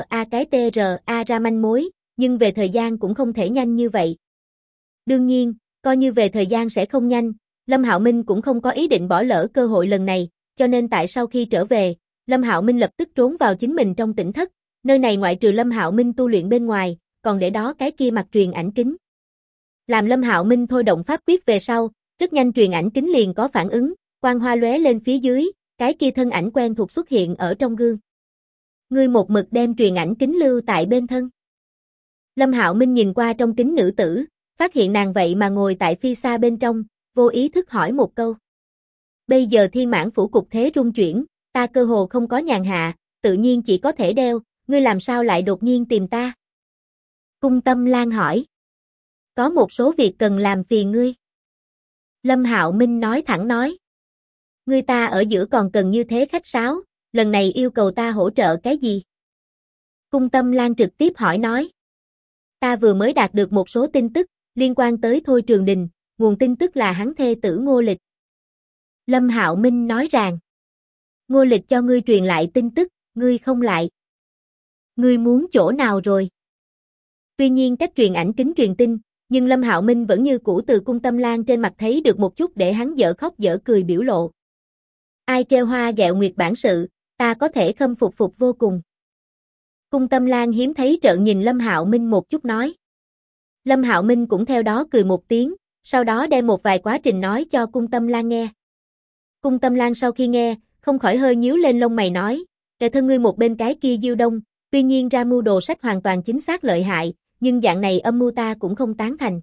TRA ra manh mối, nhưng về thời gian cũng không thể nhanh như vậy. Đương nhiên, coi như về thời gian sẽ không nhanh, Lâm Hạo Minh cũng không có ý định bỏ lỡ cơ hội lần này, cho nên tại sau khi trở về, Lâm Hạo Minh lập tức trốn vào chính mình trong tỉnh thất, nơi này ngoại trừ Lâm Hạo Minh tu luyện bên ngoài, còn để đó cái kia mặt truyền ảnh kính. Làm Lâm Hạo Minh thôi động pháp quyết về sau, rất nhanh truyền ảnh kính liền có phản ứng, quang hoa lóe lên phía dưới, cái kia thân ảnh quen thuộc xuất hiện ở trong gương. Ngươi một mực đem truyền ảnh kính lưu tại bên thân. Lâm Hạo Minh nhìn qua trong kính nữ tử, phát hiện nàng vậy mà ngồi tại phi xa bên trong, vô ý thức hỏi một câu. Bây giờ Thiên Mãn Phủ cục thế rung chuyển, ta cơ hồ không có nhàn hạ, tự nhiên chỉ có thể đeo, ngươi làm sao lại đột nhiên tìm ta? Cung Tâm Lan hỏi. Có một số việc cần làm phiền ngươi. Lâm Hạo Minh nói thẳng nói. Ngươi ta ở giữa còn cần như thế khách sáo, lần này yêu cầu ta hỗ trợ cái gì? Cung Tâm Lan trực tiếp hỏi nói. Ta vừa mới đạt được một số tin tức, liên quan tới Thôi Trường Đình, nguồn tin tức là hắn thê tử Ngô Lịch. Lâm Hạo Minh nói rằng. Ngô Lịch cho ngươi truyền lại tin tức, ngươi không lại. Ngươi muốn chỗ nào rồi? Tuy nhiên cách truyền ảnh kính truyền tin, nhưng Lâm Hạo Minh vẫn như cũ từ Cung Tâm Lan trên mặt thấy được một chút để hắn dở khóc dở cười biểu lộ. Ai treo hoa ghẹo nguyệt bản sự, ta có thể khâm phục vô cùng. Cung Tâm Lan hiếm thấy trợn nhìn Lâm Hạo Minh một chút nói. Lâm Hạo Minh cũng theo đó cười một tiếng, sau đó đem một vài quá trình nói cho Cung Tâm Lan nghe. Cung Tâm Lan sau khi nghe, không khỏi hơi nhíu lên lông mày nói, kệ thân ngươi một bên cái kia Diêu Đông, tuy nhiên ra mưu đồ sách hoàn toàn chính xác lợi hại, nhưng dạng này âm mưu ta cũng không tán thành.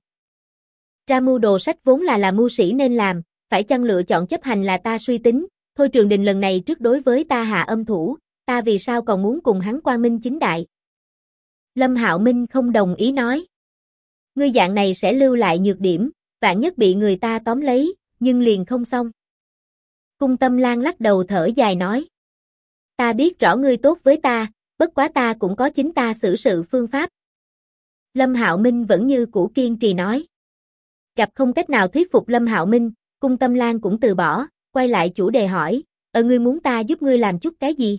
Ra mưu đồ sách vốn là mưu sĩ nên làm, phải chăng lựa chọn chấp hành là ta suy tính, thôi Trường Đình lần này trước đối với ta hạ âm thủ, ta vì sao còn muốn cùng hắn quang minh chính đại. Lâm Hạo Minh không đồng ý nói. Ngươi dạng này sẽ lưu lại nhược điểm, vạn nhất bị người ta tóm lấy, nhưng liền không xong. Cung Tâm Lan lắc đầu thở dài nói. Ta biết rõ ngươi tốt với ta, bất quá ta cũng có chính ta xử sự phương pháp. Lâm Hạo Minh vẫn như cũ kiên trì nói. Gặp không cách nào thuyết phục Lâm Hạo Minh, Cung Tâm Lan cũng từ bỏ, quay lại chủ đề hỏi, ngươi muốn ta giúp ngươi làm chút cái gì?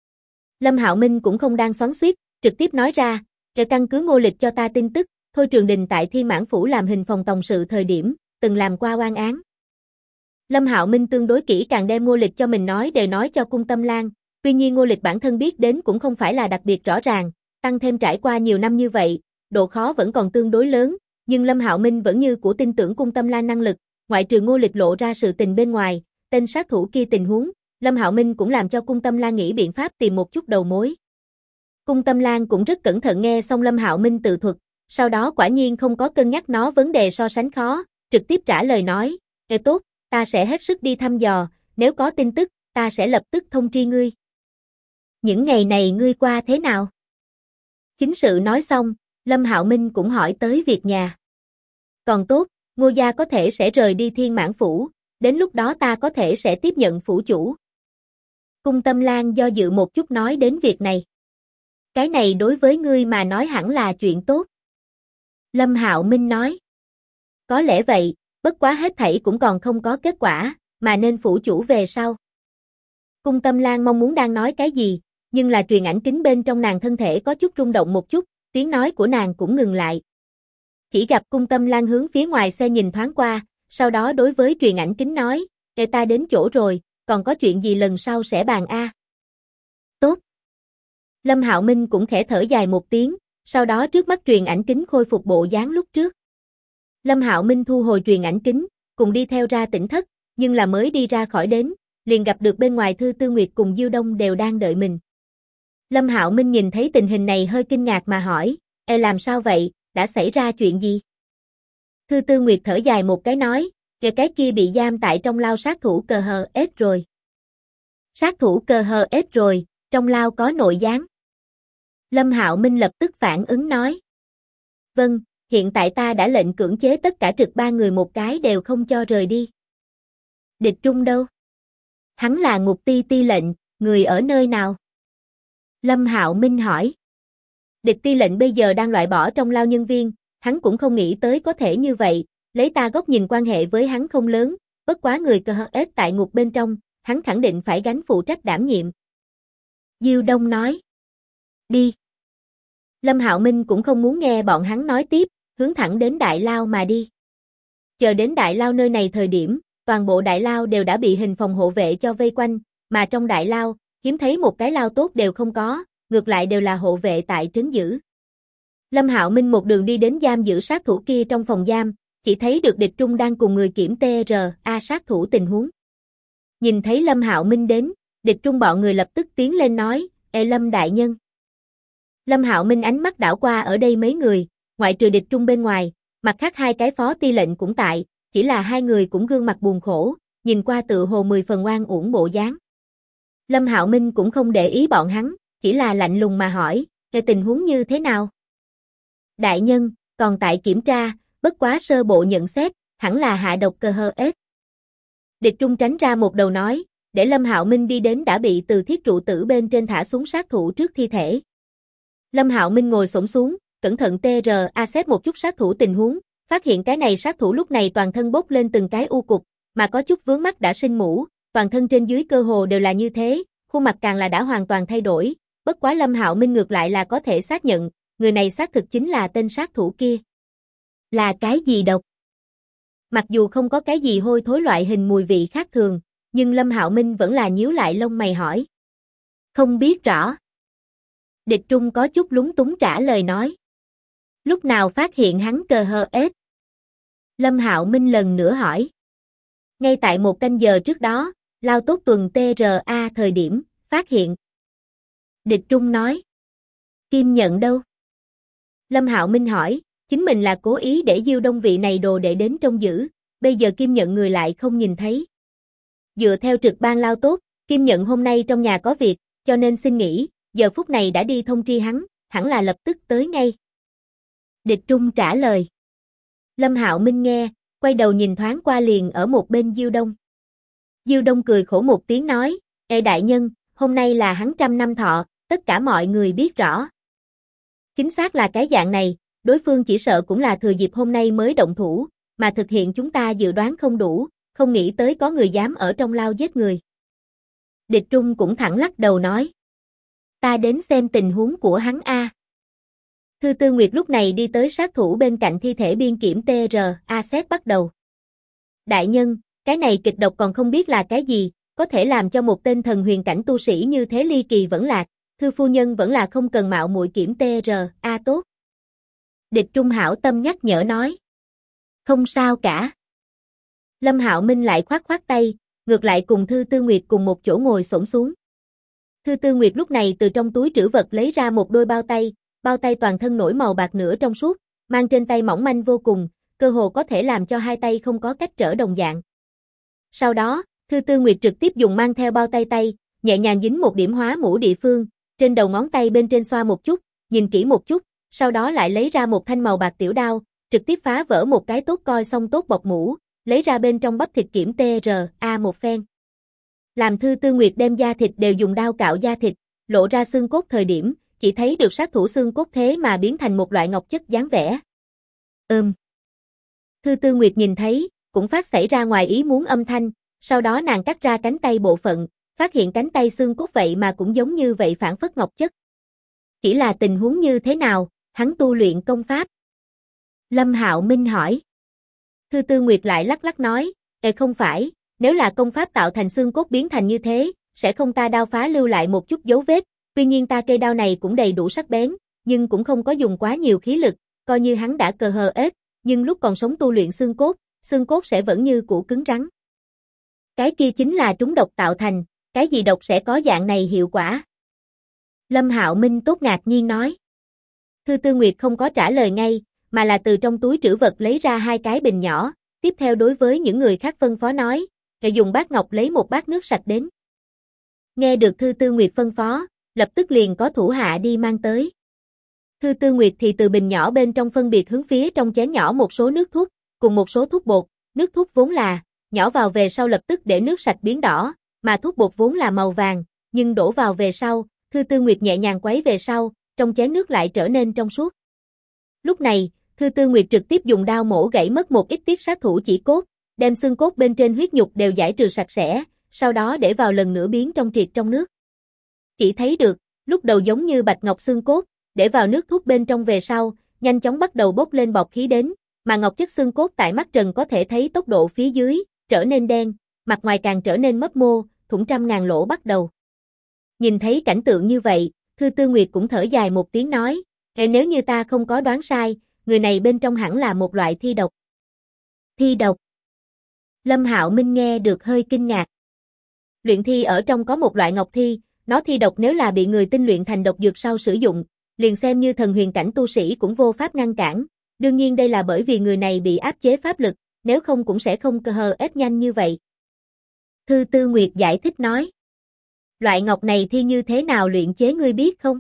Lâm Hạo Minh cũng không đang xoắn xuýt, trực tiếp nói ra, căn cứ Ngô Lịch cho ta tin tức, Thôi Trường Đình tại Thiên Mãn Phủ làm hình phòng tòng sự thời điểm, từng làm qua oan án. Lâm Hạo Minh tương đối kỹ càng đem Ngô Lịch cho mình nói đều nói cho Cung Tâm Lan, tuy nhiên Ngô Lịch bản thân biết đến cũng không phải là đặc biệt rõ ràng, tăng thêm trải qua nhiều năm như vậy, độ khó vẫn còn tương đối lớn, nhưng Lâm Hạo Minh vẫn như cũ tin tưởng Cung Tâm Lan năng lực, ngoại trừ Ngô Lịch lộ ra sự tình bên ngoài, tên sát thủ kia tình huống, Lâm Hạo Minh cũng làm cho Cung Tâm Lan nghĩ biện pháp tìm một chút đầu mối. Cung Tâm Lan cũng rất cẩn thận nghe xong Lâm Hạo Minh tự thuật, sau đó quả nhiên không có cân nhắc nó vấn đề so sánh khó, trực tiếp trả lời nói, tốt, ta sẽ hết sức đi thăm dò, nếu có tin tức, ta sẽ lập tức thông tri ngươi. Những ngày này ngươi qua thế nào? Chính sự nói xong, Lâm Hạo Minh cũng hỏi tới việc nhà. Còn tốt, Ngô gia có thể sẽ rời đi Thiên Mãn Phủ, đến lúc đó ta có thể sẽ tiếp nhận phủ chủ. Cung Tâm Lan do dự một chút nói đến việc này. Cái này đối với ngươi mà nói hẳn là chuyện tốt. Lâm Hạo Minh nói. Có lẽ vậy, bất quá hết thảy cũng còn không có kết quả, mà nên phủ chủ về sau. Cung Tâm Lan mong muốn đang nói cái gì, nhưng là truyền ảnh kính bên trong nàng thân thể có chút rung động một chút, tiếng nói của nàng cũng ngừng lại. Chỉ gặp Cung Tâm Lan hướng phía ngoài xe nhìn thoáng qua, sau đó đối với truyền ảnh kính nói, ta đến chỗ rồi, còn có chuyện gì lần sau sẽ bàn a. Tốt. Lâm Hạo Minh cũng khẽ thở dài một tiếng, sau đó trước mắt truyền ảnh kính khôi phục bộ dáng lúc trước. Lâm Hạo Minh thu hồi truyền ảnh kính, cùng đi theo ra tỉnh thất, nhưng là mới đi ra khỏi đến, liền gặp được bên ngoài Thư Tư Nguyệt cùng Diêu Đông đều đang đợi mình. Lâm Hạo Minh nhìn thấy tình hình này hơi kinh ngạc mà hỏi, làm sao vậy, đã xảy ra chuyện gì? Thư Tư Nguyệt thở dài một cái nói, cái kia bị giam tại trong lao sát thủ cờ hờ ết rồi. Sát thủ cờ hờ ết rồi, trong lao có nội gián. Lâm Hạo Minh lập tức phản ứng nói. Vâng, hiện tại ta đã lệnh cưỡng chế tất cả trực 3 người một cái đều không cho rời đi. Địch Trung đâu? Hắn là Ngục Ti Ti lệnh, người ở nơi nào? Lâm Hạo Minh hỏi. Địch Ti lệnh bây giờ đang loại bỏ trong lao nhân viên, hắn cũng không nghĩ tới có thể như vậy, lấy ta góc nhìn quan hệ với hắn không lớn, bất quá người cờ hờ ết tại ngục bên trong, hắn khẳng định phải gánh phụ trách đảm nhiệm. Diêu Đông nói. Đi. Lâm Hạo Minh cũng không muốn nghe bọn hắn nói tiếp, hướng thẳng đến Đại Lao mà đi. Chờ đến Đại Lao nơi này thời điểm, toàn bộ Đại Lao đều đã bị hình phòng hộ vệ cho vây quanh, mà trong Đại Lao, hiếm thấy một cái lao tốt đều không có, ngược lại đều là hộ vệ tại trấn giữ. Lâm Hạo Minh một đường đi đến giam giữ sát thủ kia trong phòng giam, chỉ thấy được Địch Trung đang cùng người kiểm TRA sát thủ tình huống. Nhìn thấy Lâm Hạo Minh đến, Địch Trung bọn người lập tức tiến lên nói, Lâm đại nhân. Lâm Hạo Minh ánh mắt đảo qua ở đây mấy người, ngoại trừ Địch Trung bên ngoài, mặt khác hai cái phó ti lệnh cũng tại, chỉ là hai người cũng gương mặt buồn khổ, nhìn qua tự hồ 10 phần oan uổng bộ dáng. Lâm Hạo Minh cũng không để ý bọn hắn, chỉ là lạnh lùng mà hỏi, tình huống như thế nào? Đại nhân, còn tại kiểm tra, bất quá sơ bộ nhận xét, hẳn là hạ độc cờ hờ ết. Địch Trung tránh ra một đầu nói, để Lâm Hạo Minh đi đến đã bị từ thiết trụ tử bên trên thả xuống sát thủ trước thi thể. Lâm Hạo Minh ngồi xổm xuống, cẩn thận TRA xét một chút sát thủ tình huống, phát hiện cái này sát thủ lúc này toàn thân bốc lên từng cái u cục, mà có chút vướng mắt đã sinh mũ, toàn thân trên dưới cơ hồ đều là như thế, khuôn mặt càng là đã hoàn toàn thay đổi, bất quá Lâm Hạo Minh ngược lại là có thể xác nhận, người này xác thực chính là tên sát thủ kia. Là cái gì độc? Mặc dù không có cái gì hôi thối loại hình mùi vị khác thường, nhưng Lâm Hạo Minh vẫn là nhíu lại lông mày hỏi. Không biết rõ. Địch Trung có chút lúng túng trả lời nói. Lúc nào phát hiện hắn cờ hờ ết? Lâm Hạo Minh lần nữa hỏi. Ngay tại 1 canh giờ trước đó, lao tốt tuần TRA thời điểm, phát hiện. Địch Trung nói. Kim Nhận đâu? Lâm Hạo Minh hỏi, chính mình là cố ý để Diêu Đông vị này đồ để đến trông giữ, bây giờ Kim Nhận người lại không nhìn thấy. Dựa theo trực ban lao tốt, Kim Nhận hôm nay trong nhà có việc, cho nên xin nghỉ, giờ phút này đã đi thông tri hắn, hẳn là lập tức tới ngay. Địch Trung trả lời. Lâm Hạo Minh nghe, quay đầu nhìn thoáng qua liền ở một bên Diêu Đông. Diêu Đông cười khổ một tiếng nói, Ê đại nhân, hôm nay là hắn 100 năm thọ, tất cả mọi người biết rõ. Chính xác là cái dạng này, đối phương chỉ sợ cũng là thừa dịp hôm nay mới động thủ, mà thực hiện chúng ta dự đoán không đủ, không nghĩ tới có người dám ở trong lao giết người. Địch Trung cũng thẳng lắc đầu nói. Ta đến xem tình huống của hắn a. Thư Tư Nguyệt lúc này đi tới sát thủ bên cạnh thi thể biên kiểm TRA xét bắt đầu. Đại nhân, cái này kịch độc còn không biết là cái gì, có thể làm cho một tên thần huyền cảnh tu sĩ như thế ly kỳ vẫn lạc, thư phu nhân vẫn là không cần mạo muội kiểm TRA tốt. Địch Trung hảo tâm nhắc nhở nói. Không sao cả. Lâm Hạo Minh lại khoát khoát tay, ngược lại cùng Thư Tư Nguyệt cùng một chỗ ngồi xổm xuống. Thư Tư Nguyệt lúc này từ trong túi trữ vật lấy ra một đôi bao tay toàn thân nổi màu bạc nửa trong suốt, mang trên tay mỏng manh vô cùng, cơ hồ có thể làm cho hai tay không có cách trở đồng dạng. Sau đó, Thư Tư Nguyệt trực tiếp dùng mang theo bao tay, nhẹ nhàng dính một điểm hóa mũ địa phương, trên đầu ngón tay bên trên xoa một chút, nhìn kỹ một chút, sau đó lại lấy ra một thanh màu bạc tiểu đao, trực tiếp phá vỡ một cái tốt coi xong tốt bọc mũ, lấy ra bên trong bắp thịt kiểm TRA một phen. Làm Thư Tư Nguyệt đem da thịt đều dùng đao cạo da thịt, lộ ra xương cốt thời điểm, chỉ thấy được sát thủ xương cốt thế mà biến thành một loại ngọc chất dáng vẻ. Thư Tư Nguyệt nhìn thấy, cũng phát xảy ra ngoài ý muốn âm thanh, sau đó nàng cắt ra cánh tay bộ phận, phát hiện cánh tay xương cốt vậy mà cũng giống như vậy phản phất ngọc chất. Chỉ là tình huống như thế nào, hắn tu luyện công pháp? Lâm Hạo Minh hỏi. Thư Tư Nguyệt lại lắc lắc nói, không phải, nếu là công pháp tạo thành xương cốt biến thành như thế, sẽ không ta đao phá lưu lại một chút dấu vết, tuy nhiên ta cây đao này cũng đầy đủ sắc bén, nhưng cũng không có dùng quá nhiều khí lực, coi như hắn đã cờ hờ ết, nhưng lúc còn sống tu luyện xương cốt sẽ vẫn như cũ cứng rắn. Cái kia chính là trúng độc tạo thành, cái gì độc sẽ có dạng này hiệu quả? Lâm Hạo Minh tốt ngạc nhiên nói. Thư Tư Nguyệt không có trả lời ngay, mà là từ trong túi trữ vật lấy ra 2 cái bình nhỏ, tiếp theo đối với những người khác phân phó nói, dùng bát ngọc lấy một bát nước sạch đến. Nghe được Thư Tư Nguyệt phân phó, lập tức liền có thủ hạ đi mang tới. Thư Tư Nguyệt thì từ bình nhỏ bên trong phân biệt hướng phía trong chén nhỏ một số nước thuốc, cùng một số thuốc bột, nước thuốc vốn là, nhỏ vào về sau lập tức để nước sạch biến đỏ, mà thuốc bột vốn là màu vàng, nhưng đổ vào về sau, Thư Tư Nguyệt nhẹ nhàng quấy về sau, trong chén nước lại trở nên trong suốt. Lúc này, Thư Tư Nguyệt trực tiếp dùng đao mổ gãy mất một ít tiết sát thủ chỉ cốt, đem xương cốt bên trên huyết nhục đều giải trừ sạch sẽ, sau đó để vào lần nữa biến trong triệt trong nước. Chỉ thấy được, lúc đầu giống như bạch ngọc xương cốt, để vào nước thuốc bên trong về sau, nhanh chóng bắt đầu bốc lên bọt khí đến, mà ngọc chất xương cốt tại mắt trần có thể thấy tốc độ phía dưới, trở nên đen, mặt ngoài càng trở nên mấp mô, thủng trăm ngàn lỗ bắt đầu. Nhìn thấy cảnh tượng như vậy, Thư Tư Nguyệt cũng thở dài một tiếng nói, nếu như ta không có đoán sai, người này bên trong hẳn là một loại thi độc. Thi độc? Lâm Hạo Minh nghe được hơi kinh ngạc. Luyện thi ở trong có một loại ngọc thi, nó thi độc nếu là bị người tinh luyện thành độc dược sau sử dụng, liền xem như thần huyền cảnh tu sĩ cũng vô pháp ngăn cản. Đương nhiên đây là bởi vì người này bị áp chế pháp lực, nếu không cũng sẽ không cơ hờ ết nhanh như vậy. Thư Tư Nguyệt giải thích nói. Loại ngọc này thi như thế nào luyện chế ngươi biết không?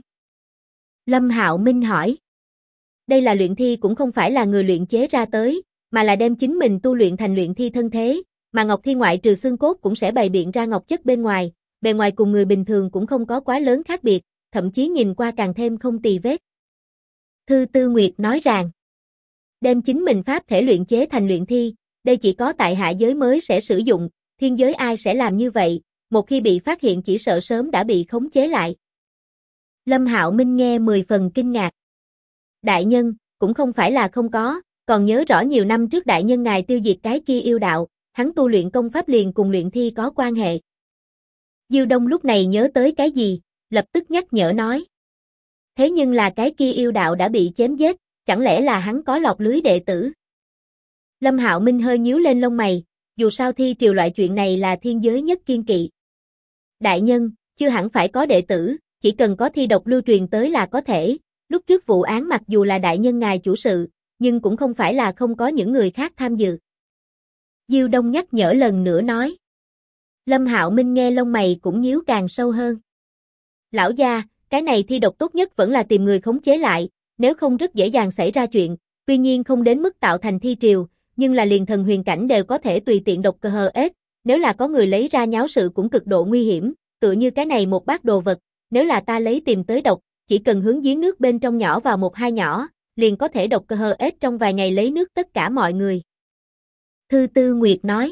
Lâm Hạo Minh hỏi. Đây là luyện thi cũng không phải là người luyện chế ra tới, mà là đem chính mình tu luyện thành luyện thi thân thế, mà ngọc thi ngoại trừ xương cốt cũng sẽ bày biện ra ngọc chất bên ngoài, bề ngoài cùng người bình thường cũng không có quá lớn khác biệt, thậm chí nhìn qua càng thêm không tì vết. Thư Tư Nguyệt nói rằng, đem chính mình pháp thể luyện chế thành luyện thi, đây chỉ có tại hạ giới mới sẽ sử dụng, thiên giới ai sẽ làm như vậy, một khi bị phát hiện chỉ sợ sớm đã bị khống chế lại. Lâm Hạo Minh nghe 10 phần kinh ngạc. Đại nhân, cũng không phải là không có, còn nhớ rõ nhiều năm trước đại nhân ngài tiêu diệt cái kia yêu đạo, hắn tu luyện công pháp liền cùng luyện thi có quan hệ. Diêu Đông lúc này nhớ tới cái gì, lập tức nhắc nhở nói. Thế nhưng là cái kia yêu đạo đã bị chém giết, chẳng lẽ là hắn có lọt lưới đệ tử? Lâm Hạo Minh hơi nhíu lên lông mày, dù sao thi triều loại chuyện này là thiên giới nhất kiêng kỵ. Đại nhân, chưa hẳn phải có đệ tử, chỉ cần có thi độc lưu truyền tới là có thể. Lúc trước vụ án mặc dù là đại nhân ngài chủ sự, nhưng cũng không phải là không có những người khác tham dự. Diêu Đông nhắc nhở lần nữa nói. Lâm Hạo Minh nghe lông mày cũng nhíu càng sâu hơn. Lão gia, cái này thi độc tốt nhất vẫn là tìm người khống chế lại, nếu không rất dễ dàng xảy ra chuyện, tuy nhiên không đến mức tạo thành thi triều, nhưng là liền thần huyền cảnh đều có thể tùy tiện độc cơ hờ ết, nếu là có người lấy ra nháo sự cũng cực độ nguy hiểm, tựa như cái này một bát đồ vật, nếu là ta lấy tìm tới độc, chỉ cần hướng giếng nước bên trong nhỏ vào 1-2 nhỏ, liền có thể độc cơ hờ ết trong vài ngày lấy nước tất cả mọi người. Thư Tư Nguyệt nói.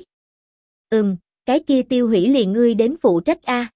Cái kia tiêu hủy liền ngươi đến phụ trách a.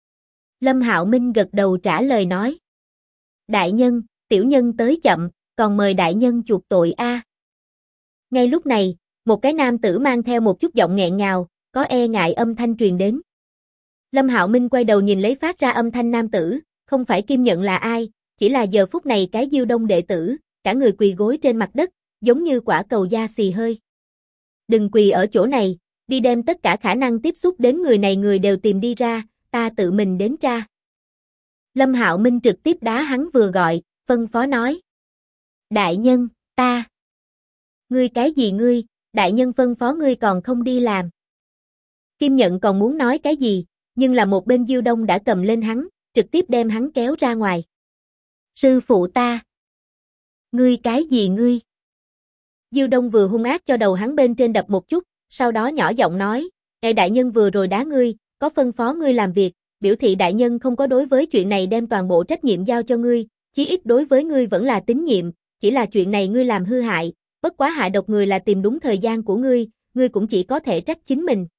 Lâm Hạo Minh gật đầu trả lời nói. Đại nhân, tiểu nhân tới chậm, còn mời đại nhân chuộc tội a. Ngay lúc này, một cái nam tử mang theo một chút giọng nghẹn ngào, có e ngại âm thanh truyền đến. Lâm Hạo Minh quay đầu nhìn lấy phát ra âm thanh nam tử, không phải Kim Nhận là ai, chỉ là giờ phút này cái Diêu Đông đệ tử, cả người quỳ gối trên mặt đất, giống như quả cầu da xì hơi. Đừng quỳ ở chỗ này, đi đem tất cả khả năng tiếp xúc đến người này người đều tìm đi ra, ta tự mình đến ra. Lâm Hạo Minh trực tiếp đá hắn vừa gọi, phân phó nói. Đại nhân, ta. Ngươi cái gì ngươi, đại nhân phân phó ngươi còn không đi làm. Kim Nhận còn muốn nói cái gì, nhưng là một bên Diêu Đông đã cầm lên hắn, trực tiếp đem hắn kéo ra ngoài. Sư phụ ta. Ngươi cái gì ngươi? Diêu Đông vừa hung ác cho đầu hắn bên trên đập một chút, sau đó nhỏ giọng nói, đại nhân vừa rồi đá ngươi, có phân phó ngươi làm việc, biểu thị đại nhân không có đối với chuyện này đem toàn bộ trách nhiệm giao cho ngươi, chí ít đối với ngươi vẫn là tín nhiệm, chỉ là chuyện này ngươi làm hư hại, bất quá hạ độc người là tìm đúng thời gian của ngươi cũng chỉ có thể trách chính mình.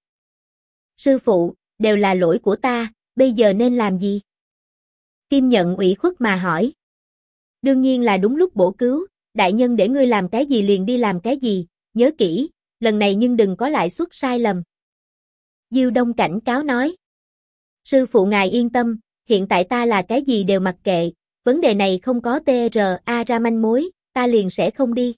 Sư phụ, đều là lỗi của ta, bây giờ nên làm gì? Kim Nhận ủy khuất mà hỏi. Đương nhiên là đúng lúc bổ cứu, đại nhân để ngươi làm cái gì liền đi làm cái gì, nhớ kỹ, lần này nhưng đừng có lại xuất sai lầm. Diêu Đông cảnh cáo nói. Sư phụ ngài yên tâm, hiện tại ta là cái gì đều mặc kệ, vấn đề này không có TRA ra manh mối, ta liền sẽ không đi.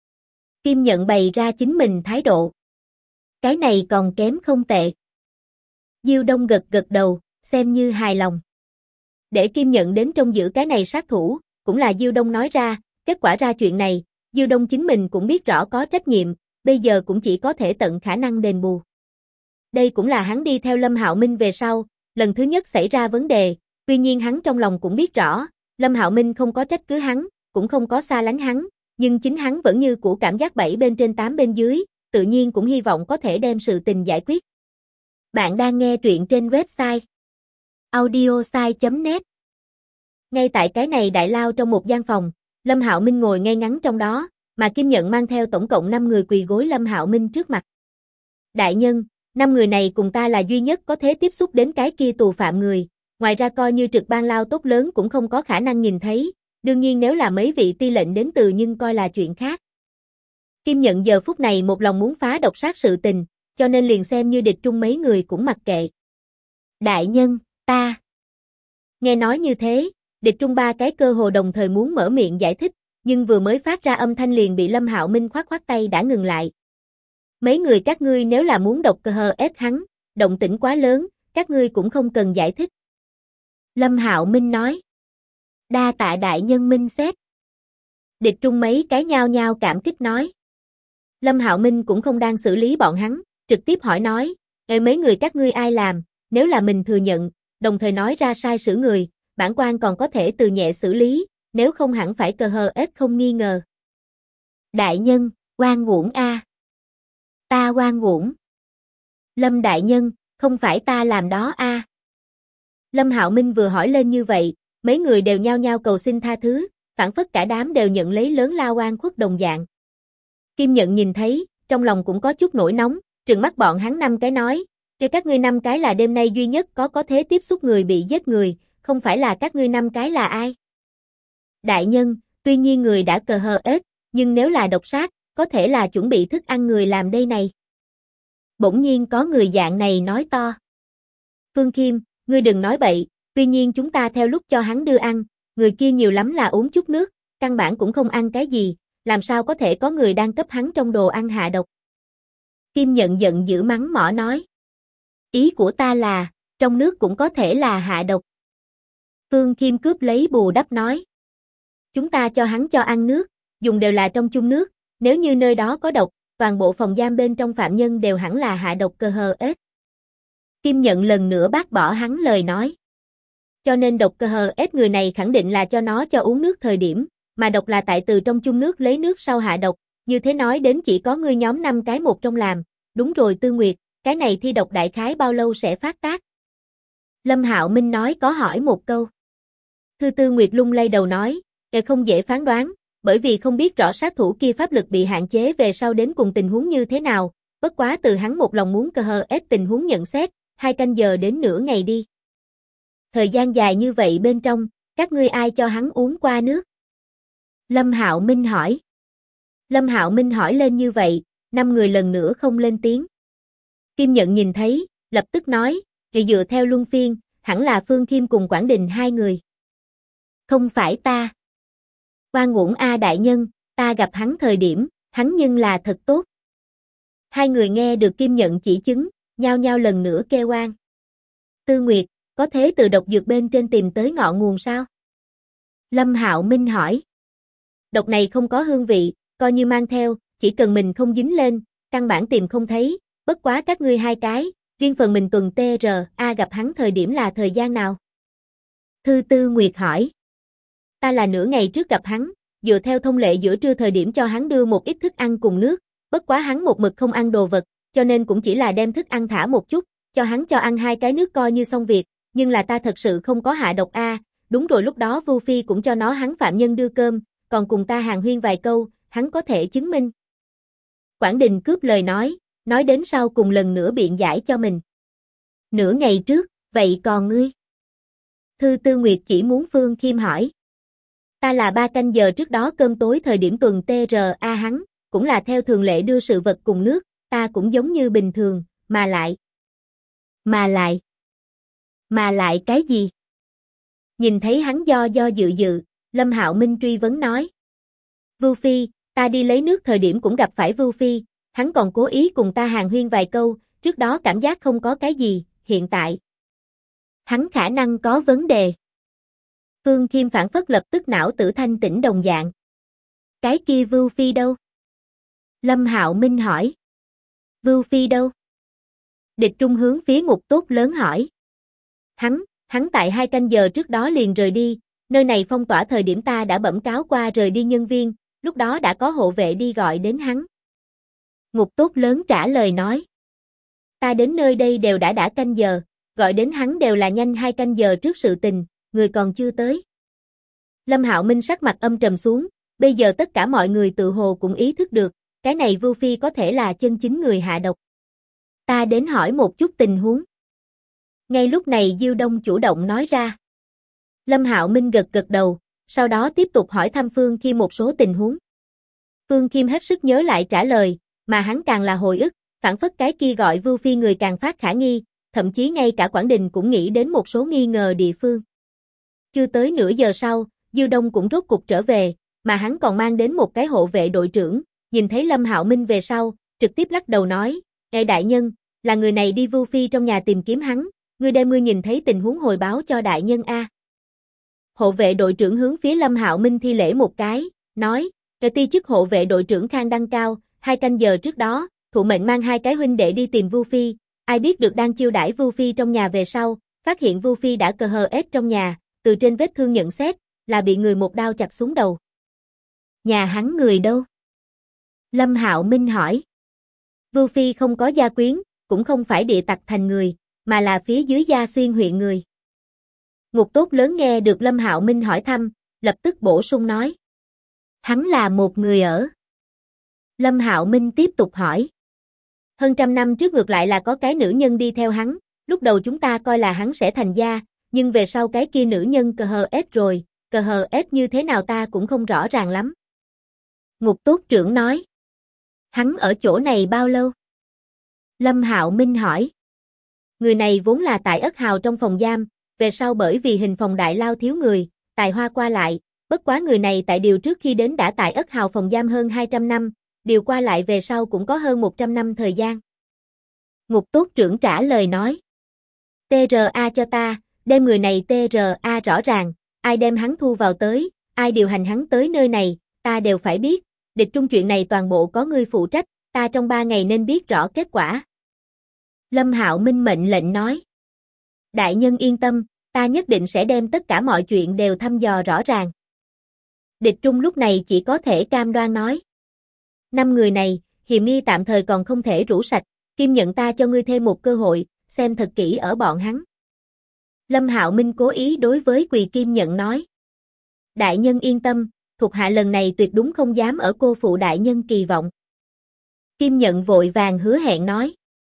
Kim Nhận bày ra chính mình thái độ. Cái này còn kém không tệ. Diêu Đông gật gật đầu, xem như hài lòng. Để Kim Nhận đến trông giữ cái này sát thủ, cũng là Diêu Đông nói ra, kết quả ra chuyện này, Diêu Đông chính mình cũng biết rõ có trách nhiệm, bây giờ cũng chỉ có thể tận khả năng đền bù. Đây cũng là hắn đi theo Lâm Hạo Minh về sau, lần thứ nhất xảy ra vấn đề, tuy nhiên hắn trong lòng cũng biết rõ, Lâm Hạo Minh không có trách cứ hắn, cũng không có xa lánh hắn, nhưng chính hắn vẫn như cũ cảm giác 7 bên trên 8 bên dưới, tự nhiên cũng hy vọng có thể đem sự tình giải quyết. Bạn đang nghe truyện trên website audiosai.net. Ngay tại cái này đại lao trong một gian phòng, Lâm Hạo Minh ngồi ngay ngắn trong đó, mà Kim Nhận mang theo tổng cộng 5 người quỳ gối Lâm Hạo Minh trước mặt. Đại nhân, 5 người này cùng ta là duy nhất có thể tiếp xúc đến cái kia tù phạm người, ngoài ra coi như trực ban lao tốt lớn cũng không có khả năng nhìn thấy, đương nhiên nếu là mấy vị ti lệnh đến từ nhưng coi là chuyện khác. Kim Nhận giờ phút này một lòng muốn phá độc sát sự tình, cho nên liền xem như địch trung mấy người cũng mặc kệ. Đại nhân, ta. Nghe nói như thế, địch trung 3 cái cơ hồ đồng thời muốn mở miệng giải thích, nhưng vừa mới phát ra âm thanh liền bị Lâm Hạo Minh khoát khoát tay đã ngừng lại. Mấy người các ngươi nếu là muốn độc cơ hờ ép hắn, động tĩnh quá lớn, các ngươi cũng không cần giải thích. Lâm Hạo Minh nói. Đa tạ đại nhân minh xét. Địch trung mấy cái nhao nhao cảm kích nói. Lâm Hạo Minh cũng không đang xử lý bọn hắn, trực tiếp hỏi nói, mấy người các ngươi ai làm, nếu là mình thừa nhận, đồng thời nói ra sai xử người, bản quan còn có thể từ nhẹ xử lý, nếu không hẳn phải cờ hờ ết không nghi ngờ. Đại nhân, oan uổng a. Ta oan uổng. Lâm đại nhân, không phải ta làm đó a. Lâm Hạo Minh vừa hỏi lên như vậy, mấy người đều nhao nhao cầu xin tha thứ, phản phất cả đám đều nhận lấy lớn lao oan khuất đồng dạng. Kim Nhận nhìn thấy, trong lòng cũng có chút nổi nóng, trừng mắt bọn hắn 5 cái nói, kêu các ngươi 5 cái là đêm nay duy nhất có thể tiếp xúc người bị giết người, không phải là các ngươi 5 cái là ai? Đại nhân, tuy nhiên người đã cờ hờ ết, nhưng nếu là độc sát, có thể là chuẩn bị thức ăn người làm đây này. Bỗng nhiên có người dạng này nói to. Phương Khiêm, ngươi đừng nói bậy, tuy nhiên chúng ta theo lúc cho hắn đưa ăn, người kia nhiều lắm là uống chút nước, căn bản cũng không ăn cái gì, làm sao có thể có người đang cấp hắn trong đồ ăn hạ độc. Kim Nhận giận dữ mắng mỏ nói. Ý của ta là, trong nước cũng có thể là hạ độc. Phương Khiêm cướp lấy bù đắp nói. Chúng ta cho hắn cho ăn nước, dùng đều là trong chung nước, nếu như nơi đó có độc, toàn bộ phòng giam bên trong phạm nhân đều hẳn là hạ độc cơ hờ ết. Kim Nhận lần nữa bác bỏ hắn lời nói. Cho nên độc cơ hờ ết người này khẳng định là cho nó cho uống nước thời điểm, mà độc là tại từ trong chung nước lấy nước sau hạ độc, như thế nói đến chỉ có ngươi nhóm 5 cái một trong làm, đúng rồi Tư Nguyệt, cái này thi độc đại khái bao lâu sẽ phát tác? Lâm Hạo Minh nói có hỏi một câu. Thư Tư Nguyệt lung lay đầu nói, không dễ phán đoán, bởi vì không biết rõ sát thủ kia pháp lực bị hạn chế về sau đến cùng tình huống như thế nào, bất quá từ hắn một lòng muốn cơ hờ ết tình huống nhận xét, 2 canh giờ đến nửa ngày đi. Thời gian dài như vậy bên trong, các ngươi ai cho hắn uống qua nước? Lâm Hạo Minh hỏi. Lâm Hạo Minh hỏi lên như vậy, 5 người lần nữa không lên tiếng. Kim Nhận nhìn thấy, lập tức nói, dựa theo luân phiên, hẳn là Phương Khiêm cùng Quảng Đình 2 người. Không phải ta. Oan uổng a đại nhân, ta gặp hắn thời điểm, hắn nhưng là thật tốt. 2 người nghe được Kim Nhận chỉ chứng, nhao nhao lần nữa kêu oan. Tư Nguyệt, có thể từ độc dược bên trên tìm tới ngọn nguồn sao? Lâm Hạo Minh hỏi. Độc này không có hương vị, coi như mang theo, chỉ cần mình không dính lên, căn bản tìm không thấy, bất quá các ngươi 2 cái, riêng phần mình tuần TRA gặp hắn thời điểm là thời gian nào? Thư Tư Nguyệt hỏi. Ta là nửa ngày trước gặp hắn, dựa theo thông lệ giữa trưa thời điểm cho hắn đưa một ít thức ăn cùng nước, bất quá hắn một mực không ăn đồ vật, cho nên cũng chỉ là đem thức ăn thả một chút, cho hắn cho ăn 2 cái nước coi như xong việc, nhưng là ta thật sự không có hạ độc a, đúng rồi lúc đó Vu Phi cũng cho nó hắn phạm nhân đưa cơm, còn cùng ta hàn huyên vài câu, hắn có thể chứng minh. Quảng Đình cướp lời nói đến sau cùng lần nữa biện giải cho mình. Nửa ngày trước, vậy còn ngươi? Thư Tư Nguyệt chỉ muốn Phương Khiêm hỏi. Ta là 3 canh giờ trước đó cơm tối thời điểm tuần TRA hắn, cũng là theo thường lệ đưa sự vật cùng nước, ta cũng giống như bình thường, mà lại cái gì? Nhìn thấy hắn do dự, Lâm Hạo Minh truy vấn nói. Vu Phi, ta đi lấy nước thời điểm cũng gặp phải Vu Phi, hắn còn cố ý cùng ta hàn huyên vài câu, trước đó cảm giác không có cái gì, hiện tại. Hắn khả năng có vấn đề. Phương Khiêm phản phất lập tức não tử thanh tỉnh đồng dạng. Cái kia Vu Phi đâu? Lâm Hạo Minh hỏi. Vu Phi đâu? Địch Trung hướng phía Ngục Tốt Lớn hỏi. Hắn tại 2 canh giờ trước đó liền rời đi, nơi này phong tỏa thời điểm ta đã bẩm cáo qua rời đi nhân viên, lúc đó đã có hộ vệ đi gọi đến hắn. Ngục Tốt Lớn trả lời nói. Ta đến nơi đây đều đã canh giờ, gọi đến hắn đều là nhanh 2 canh giờ trước sự tình, người còn chưa tới. Lâm Hạo Minh sắc mặt âm trầm xuống, bây giờ tất cả mọi người tự hồ cũng ý thức được, cái này Vu Phi có thể là chân chính người hạ độc. Ta đến hỏi một chút tình huống. Ngay lúc này Diêu Đông chủ động nói ra. Lâm Hạo Minh gật đầu, sau đó tiếp tục hỏi thăm Phương Khiêm một số tình huống. Phương Khiêm hết sức nhớ lại trả lời, mà hắn càng là hồi ức, phản phất cái kia gọi Vu Phi người càng phát khả nghi, thậm chí ngay cả Quảng Đình cũng nghĩ đến một số nghi ngờ địa phương. Chưa tới nửa giờ sau, Diêu Đông cũng rốt cục trở về, mà hắn còn mang đến một cái hộ vệ đội trưởng, nhìn thấy Lâm Hạo Minh về sau, trực tiếp lắc đầu nói, đại nhân, là người này đi Vu Phi trong nhà tìm kiếm hắn, ngươi đem ngươi nhìn thấy tình huống hồi báo cho đại nhân a. Hộ vệ đội trưởng hướng phía Lâm Hạo Minh thi lễ một cái, nói, ti chức hộ vệ đội trưởng Khang Đăng Cao, 2 canh giờ trước đó, thụ mệnh mang 2 cái huynh đệ đi tìm Vu Phi, ai biết được đang chiêu đãi Vu Phi trong nhà về sau, phát hiện Vu Phi đã cờ hờ ết trong nhà, từ trên vết thương nhận xét, là bị người một đao chặt xuống đầu. Nhà hắn người đâu? Lâm Hạo Minh hỏi. Vu Phi không có gia quyến, cũng không phải địa tặc thành người, mà là phía dưới Gia Xuyên huyện người. Ngục Tốt Lớn nghe được Lâm Hạo Minh hỏi thăm, lập tức bổ sung nói. Hắn là một người ở Lâm Hạo Minh tiếp tục hỏi. Hơn trăm năm trước ngược lại là có cái nữ nhân đi theo hắn, lúc đầu chúng ta coi là hắn sẽ thành gia, nhưng về sau cái kia nữ nhân cờ hờ ết rồi, cờ hờ ết như thế nào ta cũng không rõ ràng lắm. Ngục tốt trưởng nói. Hắn ở chỗ này bao lâu? Lâm Hạo Minh hỏi. Người này vốn là tại Ất Hào trong phòng giam, về sau bởi vì hình phòng đại lao thiếu người, tài hoa qua lại, bất quá người này tại điều trước khi đến đã tại Ất Hào phòng giam hơn 200 năm, điều qua lại về sau cũng có hơn 100 năm thời gian. Ngục tốt trưởng trả lời nói. TRA cho ta, đem người này TRA rõ ràng, ai đem hắn thu vào tới, ai điều hành hắn tới nơi này, ta đều phải biết, địch trung chuyện này toàn bộ có ngươi phụ trách, ta trong 3 ngày nên biết rõ kết quả. Lâm Hạo Minh mệnh lệnh nói. Đại nhân yên tâm, ta nhất định sẽ đem tất cả mọi chuyện đều thăm dò rõ ràng. Địch trung lúc này chỉ có thể cam đoan nói. 5 người này, hiềm nghi tạm thời còn không thể rũ sạch, Kim nhận ta cho ngươi thêm một cơ hội, xem thật kỹ ở bọn hắn. Lâm Hạo Minh cố ý đối với Quỳ Kim Nhận nói. Đại nhân yên tâm, thuộc hạ lần này tuyệt đúng không dám ở cô phụ đại nhân kỳ vọng. Kim Nhận vội vàng hứa hẹn nói.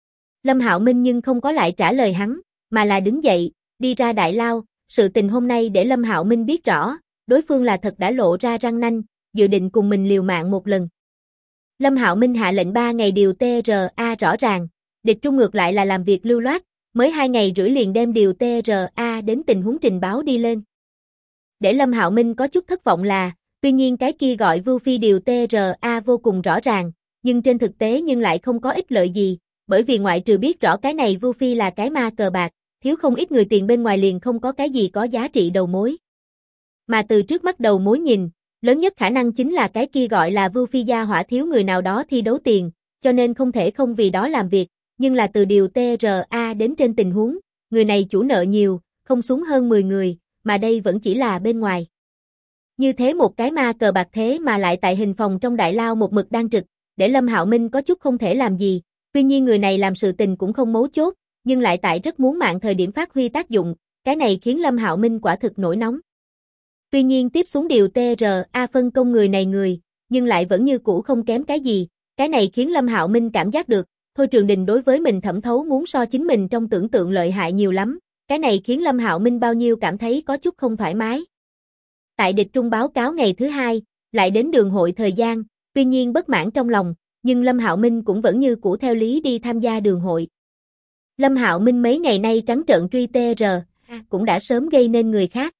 Lâm Hạo Minh nhưng không có lại trả lời hắn, mà là đứng dậy, đi ra đại lao, sự tình hôm nay để Lâm Hạo Minh biết rõ, đối phương là thật đã lộ ra răng nanh, dự định cùng mình liều mạng một lần. Lâm Hạo Minh hạ lệnh 3 ngày điều TRA rõ ràng, địch trung ngược lại là làm việc lưu loát, mới 2 ngày rưỡi liền đem điều TRA đến tình huống trình báo đi lên. Để Lâm Hạo Minh có chút thất vọng là, tuy nhiên cái kia gọi Vưu Phi điều TRA vô cùng rõ ràng, nhưng trên thực tế nhưng lại không có ích lợi gì, bởi vì ngoại trừ biết rõ cái này Vưu Phi là cái ma cờ bạc, thiếu không ít người tiền bên ngoài liền không có cái gì có giá trị đầu mối. Mà từ trước mắt đầu mối nhìn, lớn nhất khả năng chính là cái kia gọi là Vưu Phi gia hỏa thiếu người nào đó thi đấu tiền, cho nên không thể không vì đó làm việc, nhưng là từ điều TRA đến trên tình huống, người này chủ nợ nhiều, không xuống hơn 10 người, mà đây vẫn chỉ là bên ngoài. Như thế một cái ma cờ bạc thế mà lại tại hình phòng trong đại lao một mực đang trực, để Lâm Hạo Minh có chút không thể làm gì, tuy nhiên người này làm sự tình cũng không mấu chốt, nhưng lại tại rất muốn mạng thời điểm phát huy tác dụng, cái này khiến Lâm Hạo Minh quả thực nổi nóng. Tuy nhiên tiếp xuống điều TRA phân công người này người, nhưng lại vẫn như cũ không kém cái gì, cái này khiến Lâm Hạo Minh cảm giác được, Thôi Trường Đình đối với mình thẩm thấu muốn so chính mình trong tưởng tượng lợi hại nhiều lắm, cái này khiến Lâm Hạo Minh bao nhiêu cảm thấy có chút không thoải mái. Tại địch trung báo cáo ngày thứ 2, lại đến đường hội thời gian, tuy nhiên bất mãn trong lòng, nhưng Lâm Hạo Minh cũng vẫn như cũ theo lý đi tham gia đường hội. Lâm Hạo Minh mấy ngày nay trắng trợn truy TR, cũng đã sớm gây nên người khác.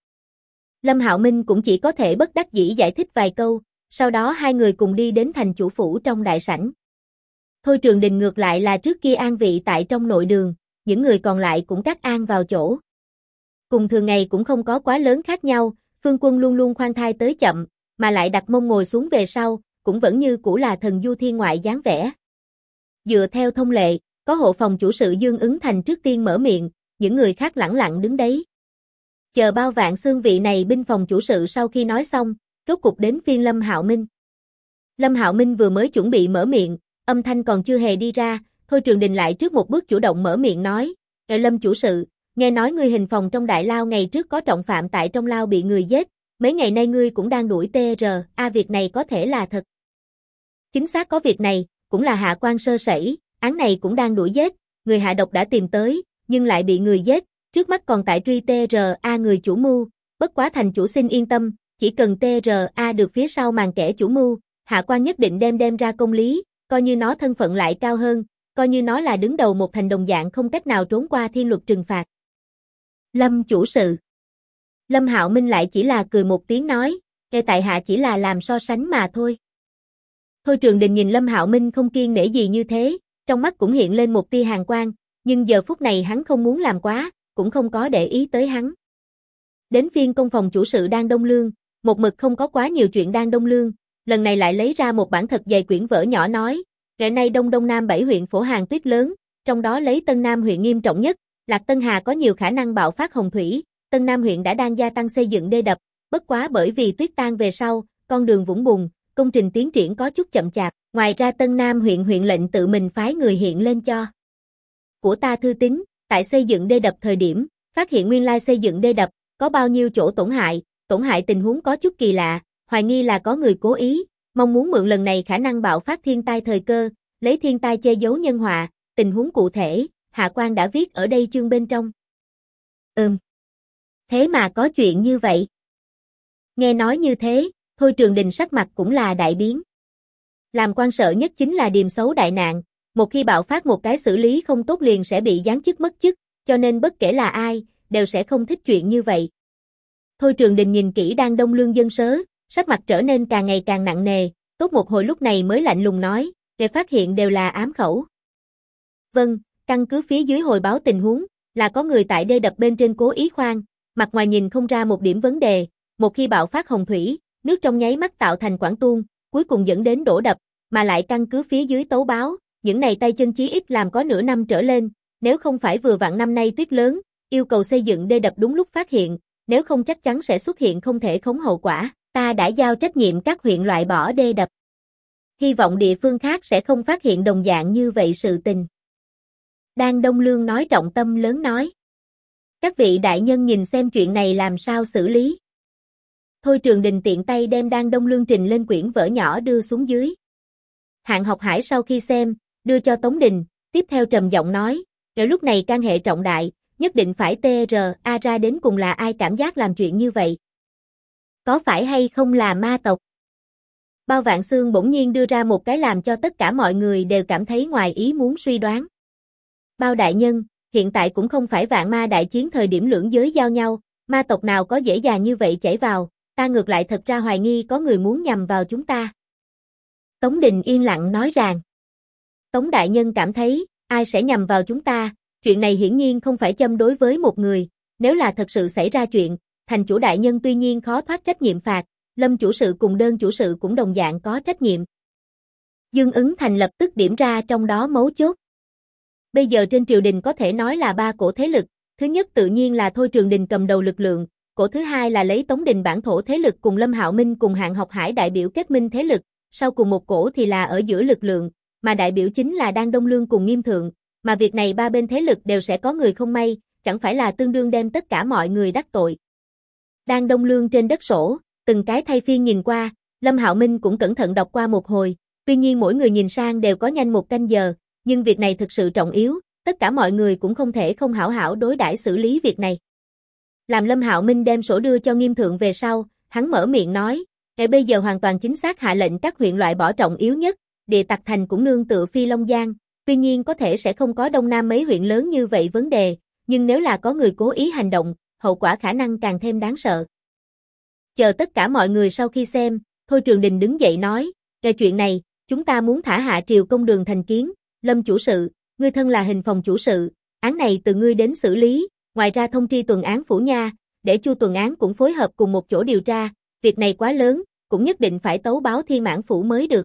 Lâm Hạo Minh cũng chỉ có thể bất đắc dĩ giải thích vài câu, sau đó hai người cùng đi đến thành chủ phủ trong đại sảnh. Thôi Trường Đình ngược lại là trước kia an vị tại trong nội đường, những người còn lại cũng cắt an vào chỗ. Cùng thường ngày cũng không có quá lớn khác nhau, Phương Quân luôn luôn khoan thai tới chậm, mà lại đặt mông ngồi xuống về sau, cũng vẫn như cũ là thần du thiên ngoại dáng vẻ. Dựa theo thông lệ, có hộ phòng chủ sự Dương Ứng Thành trước tiên mở miệng, những người khác lẳng lặng đứng đấy. Chờ bao vạn xương vị này binh phòng chủ sự sau khi nói xong, rốt cục đến phiên Lâm Hạo Minh. Lâm Hạo Minh vừa mới chuẩn bị mở miệng, âm thanh còn chưa hề đi ra, Thôi Trường Đình lại trước một bước chủ động mở miệng nói, Lâm chủ sự, nghe nói ngươi hình phòng trong đại lao ngày trước có trọng phạm tại trong lao bị người giết, mấy ngày nay ngươi cũng đang đuổi TR, việc này có thể là thật. Chính xác có việc này, cũng là hạ quan sơ sẩy, án này cũng đang đuổi giết, người hạ độc đã tìm tới, nhưng lại bị người giết, trước mắt còn tại truy TRA người chủ mưu, bất quá thành chủ xin yên tâm, chỉ cần TRA được phía sau màn kẻ chủ mưu, hạ quan nhất định đem ra công lý, coi như nó thân phận lại cao hơn, coi như nó là đứng đầu một thành đồng dạng không cách nào trốn qua thiên luật trừng phạt. Lâm chủ sự. Lâm Hạo Minh lại chỉ là cười một tiếng nói, nghe tại hạ chỉ là làm so sánh mà thôi. Thôi Trường Đình nhìn Lâm Hạo Minh không kiêng nể gì như thế, trong mắt cũng hiện lên một tia hàn quang, nhưng giờ phút này hắn không muốn làm quá, cũng không có để ý tới hắn. Đến phiên công phòng chủ sự đang đông lương, một mực không có quá nhiều chuyện đang đông lương, lần này lại lấy ra một bản thật dày quyển vở nhỏ nói, ngày nay Đông Nam 7 huyện phổ hàn tuyết lớn, trong đó lấy Tân Nam huyện nghiêm trọng nhất, Lạc Tân Hà có nhiều khả năng bạo phát hồng thủy, Tân Nam huyện đã đang gia tăng xây dựng đê đập, bất quá bởi vì tuyết tan về sau, con đường vũng bùn, công trình tiến triển có chút chậm chạp, ngoài ra Tân Nam huyện huyện lệnh tự mình phái người hiện lên cho của ta thư tín, tại xây dựng đê đập thời điểm, phát hiện nguyên lai xây dựng đê đập, có bao nhiêu chỗ tổn hại tình huống có chút kỳ lạ, hoài nghi là có người cố ý, mong muốn mượn lần này khả năng bạo phát thiên tai thời cơ, lấy thiên tai che giấu nhân họa, tình huống cụ thể, Hạ Quan đã viết ở đây chương bên trong. Thế mà có chuyện như vậy. Nghe nói như thế, Thôi Trường Đình sắc mặt cũng là đại biến. Làm quan sợ nhất chính là điềm xấu đại nạn, một khi bạo phát một cái xử lý không tốt liền sẽ bị giáng chức mất chức, cho nên bất kể là ai, đều sẽ không thích chuyện như vậy. Thôi Trường Đình nhìn kỹ Đan Đông Lương dân sớ, sắc mặt trở nên càng ngày càng nặng nề, tốt một hồi lúc này mới lạnh lùng nói, để phát hiện đều là ám khẩu. Vâng, căn cứ phía dưới hồi báo tình huống, là có người tại đê đập bên trên cố ý khoan, mặt ngoài nhìn không ra một điểm vấn đề, một khi bạo phát hồng thủy, nước trong nháy mắt tạo thành quãng tuôn, cuối cùng dẫn đến đổ đập, mà lại căn cứ phía dưới tấu báo, những này tay chân chí ít làm có nửa năm trở lên, nếu không phải vừa vặn năm nay tuyết lớn, yêu cầu xây dựng đê đập đúng lúc phát hiện, nếu không chắc chắn sẽ xuất hiện không thể khống hậu quả, ta đã giao trách nhiệm các huyện loại bỏ đê đập. Hy vọng địa phương khác sẽ không phát hiện đồng dạng như vậy sự tình. Đan Đông Lương nói trọng tâm lớn nói. Các vị đại nhân nhìn xem chuyện này làm sao xử lý. Thôi Trường Đình tiện tay đem Đan Đông Lương trình lên quyển vở nhỏ đưa xuống dưới. Hạng Học Hải sau khi xem, đưa cho Tống Đình, tiếp theo trầm giọng nói, ở lúc này can hệ trọng đại, nhất định phải TRA ra đến cùng là ai cảm giác làm chuyện như vậy. Có phải hay không là ma tộc? Bao Vạn Xương bỗng nhiên đưa ra một cái làm cho tất cả mọi người đều cảm thấy ngoài ý muốn suy đoán. Bao đại nhân, hiện tại cũng không phải vạn ma đại chiến thời điểm lưỡng giới giao nhau, ma tộc nào có dễ dàng như vậy chảy vào, ta ngược lại thật ra hoài nghi có người muốn nhằm vào chúng ta. Tống Đình yên lặng nói rằng, Tống đại nhân cảm thấy, ai sẽ nhằm vào chúng ta, chuyện này hiển nhiên không phải châm đối với một người, nếu là thật sự xảy ra chuyện, thành chủ đại nhân tuy nhiên khó thoát trách nhiệm phạt, Lâm chủ sự cùng đơn chủ sự cũng đồng dạng có trách nhiệm. Dương Ứng Thành lập tức điểm ra trong đó mấu chốt. Bây giờ trên triều đình có thể nói là ba cổ thế lực, thứ nhất tự nhiên là Thôi Trường Đình cầm đầu lực lượng, cổ thứ hai là lấy Tống Đình bản thổ thế lực cùng Lâm Hạo Minh cùng Hạng Học Hải đại biểu kết minh thế lực, sau cùng một cổ thì là ở giữa lực lượng, mà đại biểu chính là Đan Đông Lương cùng Nghiêm Thượng, mà việc này ba bên thế lực đều sẽ có người không may, chẳng phải là tương đương đem tất cả mọi người đắc tội. Đan Đông Lương trên đất sổ, từng cái thay phiên nhìn qua, Lâm Hạo Minh cũng cẩn thận đọc qua một hồi, tuy nhiên mỗi người nhìn sang đều có nhanh một canh giờ, nhưng việc này thực sự trọng yếu, tất cả mọi người cũng không thể không hảo hảo đối đãi xử lý việc này. Làm Lâm Hạo Minh đem sổ đưa cho Nghiêm Thượng về sau, hắn mở miệng nói, bây giờ hoàn toàn chính xác hạ lệnh các huyện loại bỏ trọng yếu nhất, Địa Tặc Thành cũng nương tựa Phi Long Giang, tuy nhiên có thể sẽ không có Đông Nam mấy huyện lớn như vậy vấn đề, nhưng nếu là có người cố ý hành động, hậu quả khả năng càng thêm đáng sợ. Chờ tất cả mọi người sau khi xem, Thôi Trường Đình đứng dậy nói, về chuyện này, chúng ta muốn thả hạ triều công đường thành kiến, Lâm chủ sự, ngươi thân là hình phòng chủ sự, án này từ ngươi đến xử lý, ngoài ra thông tri tuần án phủ nha, để Chu tuần án cũng phối hợp cùng một chỗ điều tra, việc này quá lớn, cũng nhất định phải tấu báo Thiên Mãn phủ mới được.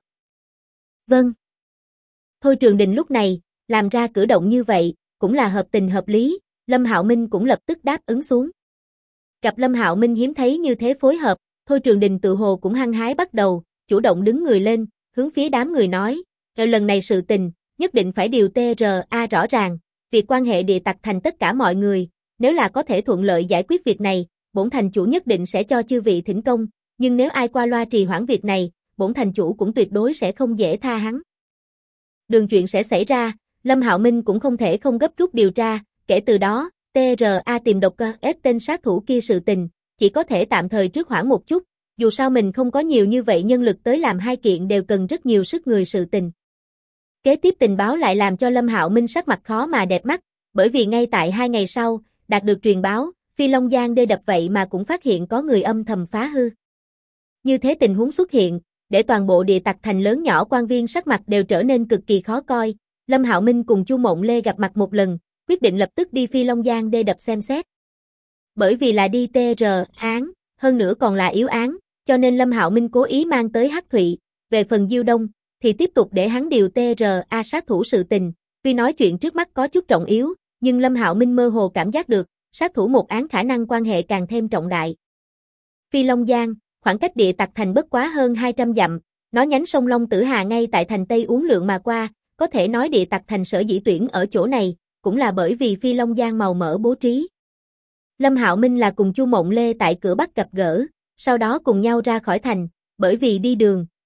Vâng. Thôi Trường Đình lúc này, làm ra cử động như vậy, cũng là hợp tình hợp lý, Lâm Hạo Minh cũng lập tức đáp ứng xuống. Gặp Lâm Hạo Minh hiếm thấy như thế phối hợp, Thôi Trường Đình tự hồ cũng hăng hái bắt đầu, chủ động đứng người lên, hướng phía đám người nói, lần này sự tình, nhất định phải điều TRA rõ ràng, việc quan hệ Địa Tặc Thành tất cả mọi người, nếu là có thể thuận lợi giải quyết việc này, bổn thành chủ nhất định sẽ cho chư vị thỉnh công, nhưng nếu ai qua loa trì hoãn việc này, bổn thành chủ cũng tuyệt đối sẽ không dễ tha hắn. Đường chuyện sẽ xảy ra, Lâm Hạo Minh cũng không thể không gấp rút điều tra, kể từ đó, TRA tìm độc cơ ép tên sát thủ kia sự tình, chỉ có thể tạm thời trước hoãn một chút, dù sao mình không có nhiều như vậy nhân lực tới làm hai kiện đều cần rất nhiều sức người sự tình. Kế tiếp tình báo lại làm cho Lâm Hạo Minh sắc mặt khó mà đẹp mắt, bởi vì ngay tại 2 ngày sau, đạt được truyền báo, Phi Long Giang đê đập vậy mà cũng phát hiện có người âm thầm phá hư. Như thế tình huống xuất hiện, để toàn bộ Địa Tặc Thành lớn nhỏ quan viên sắc mặt đều trở nên cực kỳ khó coi, Lâm Hạo Minh cùng Chu Mộng Lê gặp mặt một lần, quyết định lập tức đi Phi Long Giang đê đập xem xét. Bởi vì là đi TR án, hơn nữa còn là yếu án, cho nên Lâm Hạo Minh cố ý mang tới Hắc Thụy, về phần Diêu Đông, thì tiếp tục để hắn điều TRA sát thủ sự tình, tuy nói chuyện trước mắt có chút trọng yếu, nhưng Lâm Hạo Minh mơ hồ cảm giác được, sát thủ một án khả năng quan hệ càng thêm trọng đại. Phi Long Giang, khoảng cách Địa Tặc Thành bất quá hơn 200 dặm, nó nhánh sông Long Tử Hà ngay tại thành Tây uốn lượn mà qua, có thể nói Địa Tặc Thành sở dĩ tuyển ở chỗ này, cũng là bởi vì Phi Long Giang màu mỡ bố trí. Lâm Hạo Minh là cùng Chu Mộng Lê tại cửa Bắc gặp gỡ, sau đó cùng nhau ra khỏi thành, bởi vì đi đường,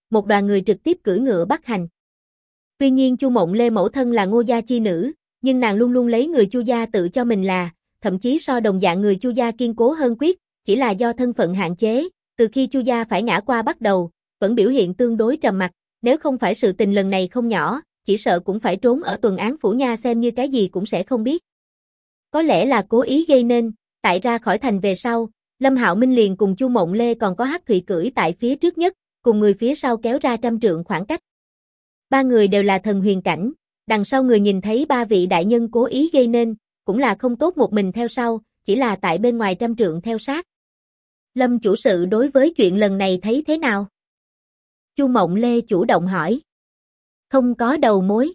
một đoàn người trực tiếp cưỡi ngựa bắt hành. Tuy nhiên Chu Mộng Lê mẫu thân là Ngô gia chi nữ, nhưng nàng luôn luôn lấy người Chu gia tự cho mình là, thậm chí so đồng dạng người Chu gia kiên cố hơn quyết, chỉ là do thân phận hạn chế, từ khi Chu gia phải ngã qua bắt đầu, vẫn biểu hiện tương đối trầm mặc, nếu không phải sự tình lần này không nhỏ, chỉ sợ cũng phải trốn ở Tuần Án phủ nha xem như cái gì cũng sẽ không biết. Có lẽ là cố ý gây nên, tại ra khỏi thành về sau, Lâm Hạo Minh liền cùng Chu Mộng Lê còn có Hắc Thụy cưỡi tại phía trước nhất, cùng người phía sau kéo ra 100 trượng khoảng cách. Ba người đều là thần huyền cảnh, đằng sau người nhìn thấy ba vị đại nhân cố ý gây nên, cũng là không tốt một mình theo sau, chỉ là tại bên ngoài 100 trượng theo sát. Lâm chủ sự đối với chuyện lần này thấy thế nào? Chu Mộng Lê chủ động hỏi. Không có đầu mối.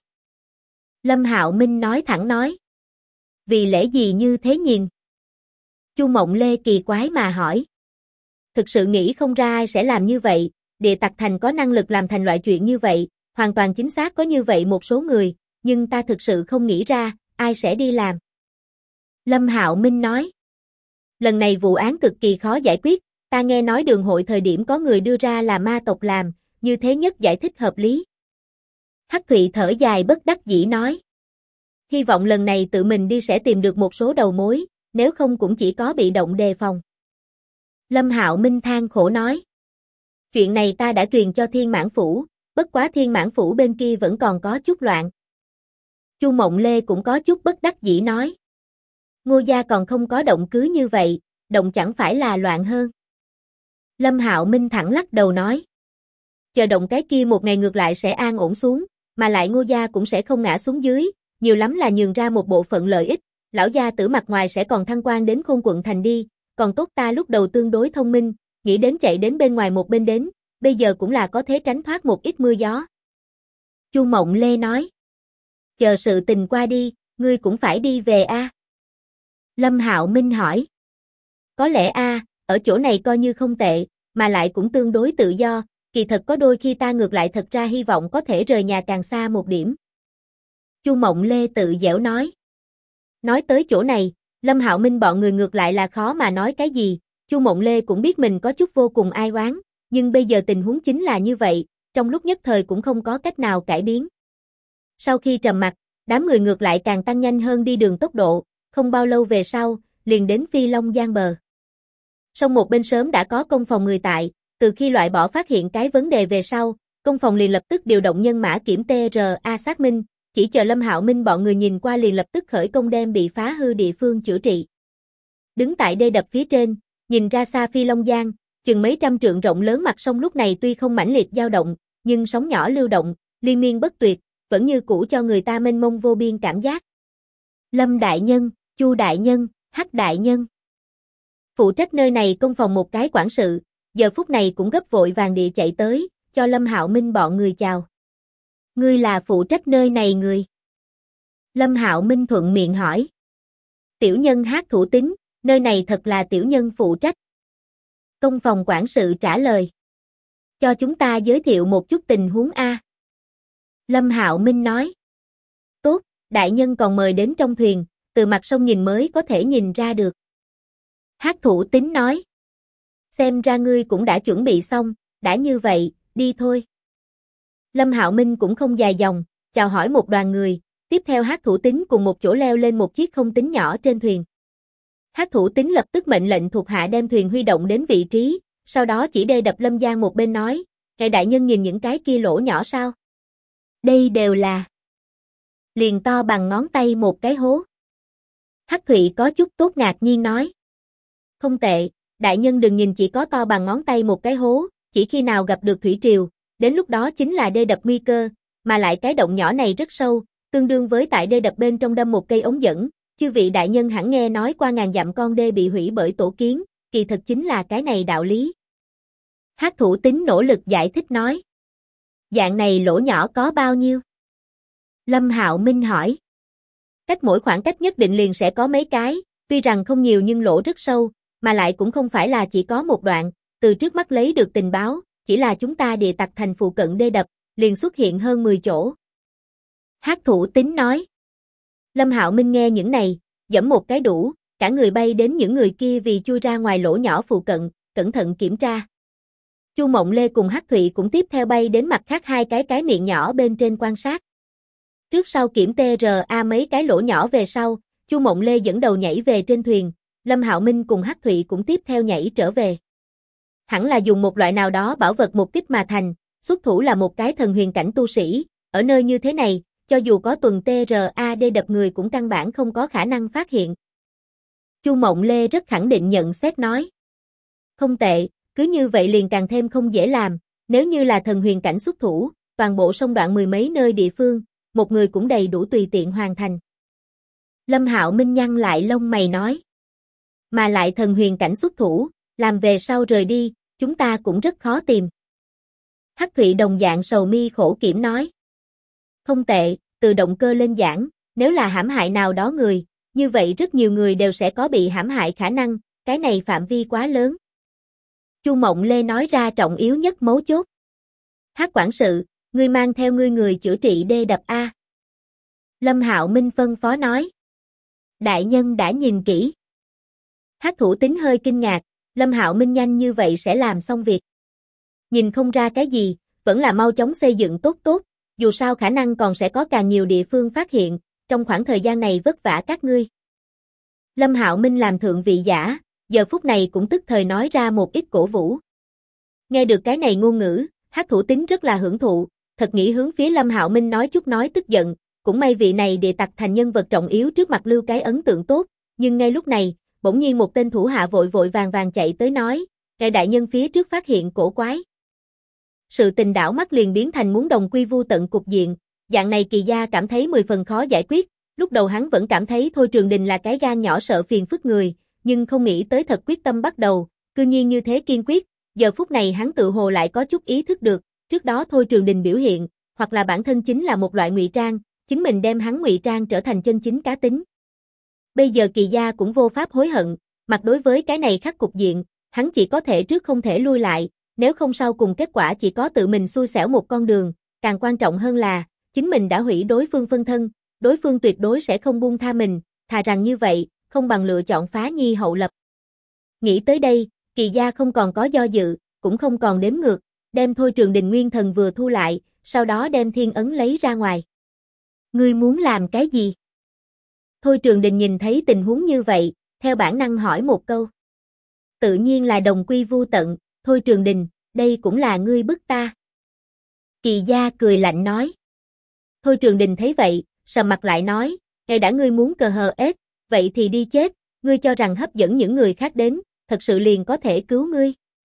Lâm Hạo Minh nói thẳng nói. Vì lẽ gì như thế nhìn? Chu Mộng Lê kỳ quái mà hỏi. Thực sự nghĩ không ra ai sẽ làm như vậy, địa tặc thành có năng lực làm thành loại chuyện như vậy, hoàn toàn chính xác có như vậy một số người, nhưng ta thực sự không nghĩ ra, ai sẽ đi làm. Lâm Hạo Minh nói. Lần này vụ án cực kỳ khó giải quyết, ta nghe nói đường hội thời điểm có người đưa ra là ma tộc làm, như thế nhất giải thích hợp lý. Hắc Thụy thở dài bất đắc dĩ nói. Hy vọng lần này tự mình đi sẽ tìm được một số đầu mối, nếu không cũng chỉ có bị động đề phòng. Lâm Hạo Minh than khổ nói. Chuyện này ta đã truyền cho Thiên Mãn Phủ, bất quá Thiên Mãn Phủ bên kia vẫn còn có chút loạn. Chu Mộng Lê cũng có chút bất đắc dĩ nói. Ngô gia còn không có động cứ như vậy, động chẳng phải là loạn hơn. Lâm Hạo Minh thẳng lắc đầu nói. Chờ động cái kia một ngày ngược lại sẽ an ổn xuống, mà lại Ngô gia cũng sẽ không ngã xuống dưới, nhiều lắm là nhường ra một bộ phận lợi ích, lão gia tử mặt ngoài sẽ còn thăng quan đến Khôn quận thành đi, còn tốt ta lúc đầu tương đối thông minh, nghĩ đến chạy đến bên ngoài một bên đến, bây giờ cũng là có thể tránh thoát một ít mưa gió. Chu Mộng Lê nói. Chờ sự tình qua đi, ngươi cũng phải đi về a. Lâm Hạo Minh hỏi. Có lẽ a, ở chỗ này coi như không tệ, mà lại cũng tương đối tự do, kỳ thật có đôi khi ta ngược lại thật ra hy vọng có thể rời nhà càng xa một điểm. Chu Mộng Lê tự giễu nói. Nói tới chỗ này, Lâm Hạo Minh bọn người ngược lại là khó mà nói cái gì, Chu Mộng Lê cũng biết mình có chút vô cùng ai oán, nhưng bây giờ tình huống chính là như vậy, trong lúc nhất thời cũng không có cách nào cải biến. Sau khi trầm mặc, đám người ngược lại càng tăng nhanh hơn đi đường tốc độ, không bao lâu về sau, liền đến Phi Long Giang bờ. Sông một bên sớm đã có công phòng người tại, từ khi loại bỏ phát hiện cái vấn đề về sau, công phòng liền lập tức điều động nhân mã kiểm TRA xác minh, chỉ chờ Lâm Hạo Minh bọn người nhìn qua liền lập tức khởi công đem bị phá hư địa phương chữa trị. Đứng tại đê đập phía trên, nhìn ra xa Phi Long Giang, chừng mấy trăm trượng rộng lớn mặt sông lúc này tuy không mãnh liệt dao động, nhưng sóng nhỏ lưu động, liên miên bất tuyệt, vẫn như cũ cho người ta mênh mông vô biên cảm giác. Lâm đại nhân, Chu đại nhân, Hắc đại nhân. Phụ trách nơi này công phòng một cái quản sự, giờ phút này cũng gấp vội vàng địa chạy tới, cho Lâm Hạo Minh bọn người chào. Ngươi là phụ trách nơi này người. Lâm Hạo Minh thuận miệng hỏi. Tiểu nhân Hát Thủ Tín, nơi này thật là tiểu nhân phụ trách. Công phòng quản sự trả lời. Cho chúng ta giới thiệu một chút tình huống a. Lâm Hạo Minh nói. Tốt, đại nhân còn mời đến trong thuyền, từ mặt sông nhìn mới có thể nhìn ra được. Hát Thủ Tín nói. Xem ra ngươi cũng đã chuẩn bị xong, đã như vậy, đi thôi. Lâm Hạo Minh cũng không dài dòng, chào hỏi một đoàn người, tiếp theo Hát Thủ Tín cùng một chỗ leo lên một chiếc không tính nhỏ trên thuyền. Hát Thủ Tín lập tức mệnh lệnh thuộc hạ đem thuyền huy động đến vị trí, sau đó chỉ đê đập Lâm Giang một bên nói, "Ngài đại nhân nhìn những cái kia lỗ nhỏ sao? Đây đều là..." Liền to bằng ngón tay một cái hố. Hắc Thụy có chút tốt ngạc nhiên nói. Không tệ, đại nhân đừng nhìn chỉ có to bằng ngón tay một cái hố, chỉ khi nào gặp được thủy triều, đến lúc đó chính là đê đập nguy cơ, mà lại cái động nhỏ này rất sâu, tương đương với tại đê đập bên trong đâm một cây ống dẫn, chư vị đại nhân hẳn nghe nói qua ngàn dặm con đê bị hủy bởi tổ kiến, kỳ thực chính là cái này đạo lý. Hát Thủ Tín nỗ lực giải thích nói. Dạng này lỗ nhỏ có bao nhiêu? Lâm Hạo Minh hỏi. Cách mỗi khoảng cách nhất định liền sẽ có mấy cái, tuy rằng không nhiều nhưng lỗ rất sâu, mà lại cũng không phải là chỉ có một đoạn, từ trước mắt lấy được tình báo, chỉ là chúng ta địa tặc thành phụ cận đê đập, liền xuất hiện hơn 10 chỗ. Hát Thủ Tín nói. Lâm Hạo Minh nghe những này, giẫm một cái đủ, cả người bay đến những người kia vì chui ra ngoài lỗ nhỏ phụ cận, cẩn thận kiểm tra. Chu Mộng Lê cùng Hắc Thụy cũng tiếp theo bay đến mặt khác hai cái miệng nhỏ bên trên quan sát. Trước sau kiểm TRA mấy cái lỗ nhỏ về sau, Chu Mộng Lê dẫn đầu nhảy về trên thuyền, Lâm Hạo Minh cùng Hắc Thụy cũng tiếp theo nhảy trở về. Hẳn là dùng một loại nào đó bảo vật một kích mà thành, xuất thủ là một cái thần huyền cảnh tu sĩ, ở nơi như thế này, cho dù có tuần TRAD đập người cũng căn bản không có khả năng phát hiện. Chu Mộng Lê rất khẳng định nhận xét nói. Không tệ, cứ như vậy liền càng thêm không dễ làm, nếu như là thần huyền cảnh xuất thủ, toàn bộ sông đoạn mười mấy nơi địa phương, một người cũng đầy đủ tùy tiện hoàn thành. Lâm Hạo Minh nhăn lại lông mày nói. Mà lại thần huyền cảnh xuất thủ, làm về sau rời đi, chúng ta cũng rất khó tìm. Hắc Thụy đồng dạng sầu mi khổ kiểm nói. Không tệ, từ động cơ lên giảng, nếu là hãm hại nào đó người, như vậy rất nhiều người đều sẽ có bị hãm hại khả năng, cái này phạm vi quá lớn. Chu Mộng Lê nói ra trọng yếu nhất mấu chốt. Hắc quản sự, ngươi mang theo ngươi người chữa trị đê đập A. Lâm Hạo Minh phân phó nói. Đại nhân đã nhìn kỹ. Hắc thủ tính hơi kinh ngạc, Lâm Hạo Minh nhanh như vậy sẽ làm xong việc. Nhìn không ra cái gì, vẫn là mau chóng xây dựng tốt, dù sao khả năng còn sẽ có càng nhiều địa phương phát hiện, trong khoảng thời gian này vất vả các ngươi. Lâm Hạo Minh làm thượng vị giả, giờ phút này cũng tức thời nói ra một ít cổ vũ. Nghe được cái này ngôn ngữ, Hắc thủ tính rất là hưởng thụ, thật nghĩ hướng phía Lâm Hạo Minh nói chút nói tức giận, cũng may vị này địa tặc thành nhân vật trọng yếu trước mặt lưu cái ấn tượng tốt, nhưng ngay lúc này, bỗng nhiên một tên thủ hạ vội vội vàng chạy tới nói, ngài đại nhân phía trước phát hiện cổ quái. Sự tình đảo mắt liền biến thành muốn đồng quy vu tận cục diện, dạng này Kỳ Gia cảm thấy 10 phần khó giải quyết, lúc đầu hắn vẫn cảm thấy Thôi Trường Đình là cái gan nhỏ sợ phiền phức người, nhưng không nghĩ tới thật quyết tâm bắt đầu, cư nhiên như thế kiên quyết, giờ phút này hắn tự hồ lại có chút ý thức được, trước đó Thôi Trường Đình biểu hiện, hoặc là bản thân chính là một loại ngụy trang, chính mình đem hắn ngụy trang trở thành chân chính cá tính. Bây giờ Kỳ Gia cũng vô pháp hối hận, mặt đối với cái này khắc cục diện, hắn chỉ có thể trước không thể lui lại, nếu không sau cùng kết quả chỉ có tự mình xui xẻo một con đường, càng quan trọng hơn là, chính mình đã hủy đối phương phân thân, đối phương tuyệt đối sẽ không buông tha mình, thà rằng như vậy, không bằng lựa chọn phá nhi hậu lập. Nghĩ tới đây, Kỳ Gia không còn có do dự, cũng không còn đếm ngược, đem Thôi Trường Đình nguyên thần vừa thu lại, sau đó đem thiên ấn lấy ra ngoài. Ngươi muốn làm cái gì? Thôi Trường Đình nhìn thấy tình huống như vậy, theo bản năng hỏi một câu. Tự nhiên là đồng quy vu tận, Thôi Trường Đình, đây cũng là ngươi bức ta. Kỳ Gia cười lạnh nói. Thôi Trường Đình thấy vậy, sầm mặt lại nói, ngay đã ngươi muốn cờ hờ ết, vậy thì đi chết, ngươi cho rằng hấp dẫn những người khác đến, thật sự liền có thể cứu ngươi.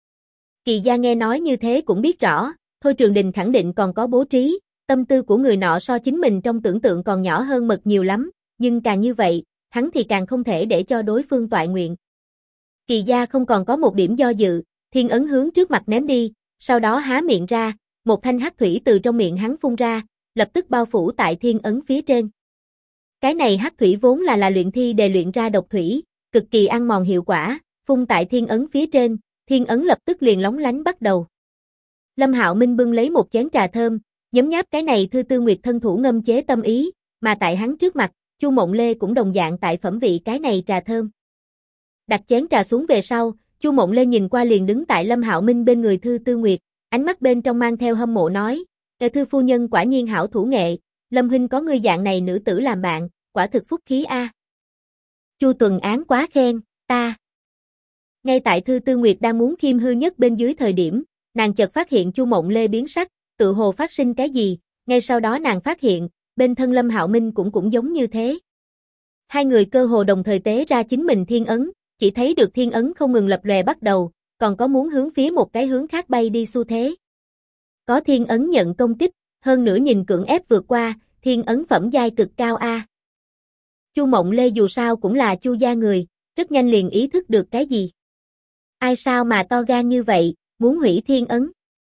Kỳ Gia nghe nói như thế cũng biết rõ, Thôi Trường Đình khẳng định còn có bố trí, tâm tư của người nọ so chính mình trong tưởng tượng còn nhỏ hơn mật nhiều lắm, nhưng càng như vậy, hắn thì càng không thể để cho đối phương toại nguyện. Kỳ Gia không còn có một điểm do dự, thiên ấn hướng trước mặt ném đi, sau đó há miệng ra, một thanh hắc thủy từ trong miệng hắn phun ra, lập tức bao phủ tại thiên ấn phía trên. Cái này hắc thủy vốn là luyện thi đề luyện ra độc thủy, cực kỳ ăn mòn hiệu quả, phun tại thiên ấn phía trên, thiên ấn lập tức liền lóng lánh bắt đầu. Lâm Hạo Minh bưng lấy một chén trà thơm, nhấm nháp cái này Thư Tư Nguyệt thân thủ ngâm chế tâm ý, mà tại hắn trước mặt, Chu Mộng Lê cũng đồng dạng tại phẩm vị cái này trà thơm. Đặt chén trà xuống về sau, Chu Mộng Lê nhìn qua liền đứng tại Lâm Hạo Minh bên người Thư Tư Nguyệt, ánh mắt bên trong mang theo hâm mộ nói, Thư phu nhân quả nhiên hảo thủ nghệ, Lâm huynh có ngươi dạng này nữ tử làm bạn, quả thực phúc khí a. Chu Tuần Án quá khen, ta. Ngay tại Thư Tư Nguyệt đang muốn khiêm hư nhất bên dưới thời điểm, nàng chợt phát hiện Chu Mộng Lê biến sắc, tự hồ phát sinh cái gì, ngay sau đó nàng phát hiện, bên thân Lâm Hạo Minh cũng giống như thế. Hai người cơ hồ đồng thời tế ra chính mình thiên ấn, chỉ thấy được thiên ấn không ngừng lập lòe bắt đầu, còn có muốn hướng phía một cái hướng khác bay đi xu thế. Có thiên ấn nhận công kích, hơn nữa nhìn cưỡng ép vượt qua, thiên ấn phẩm giai cực cao a. Chu Mộng Lê dù sao cũng là Chu gia người, rất nhanh liền ý thức được cái gì. Ai sao mà to gan như vậy, muốn hủy thiên ấn.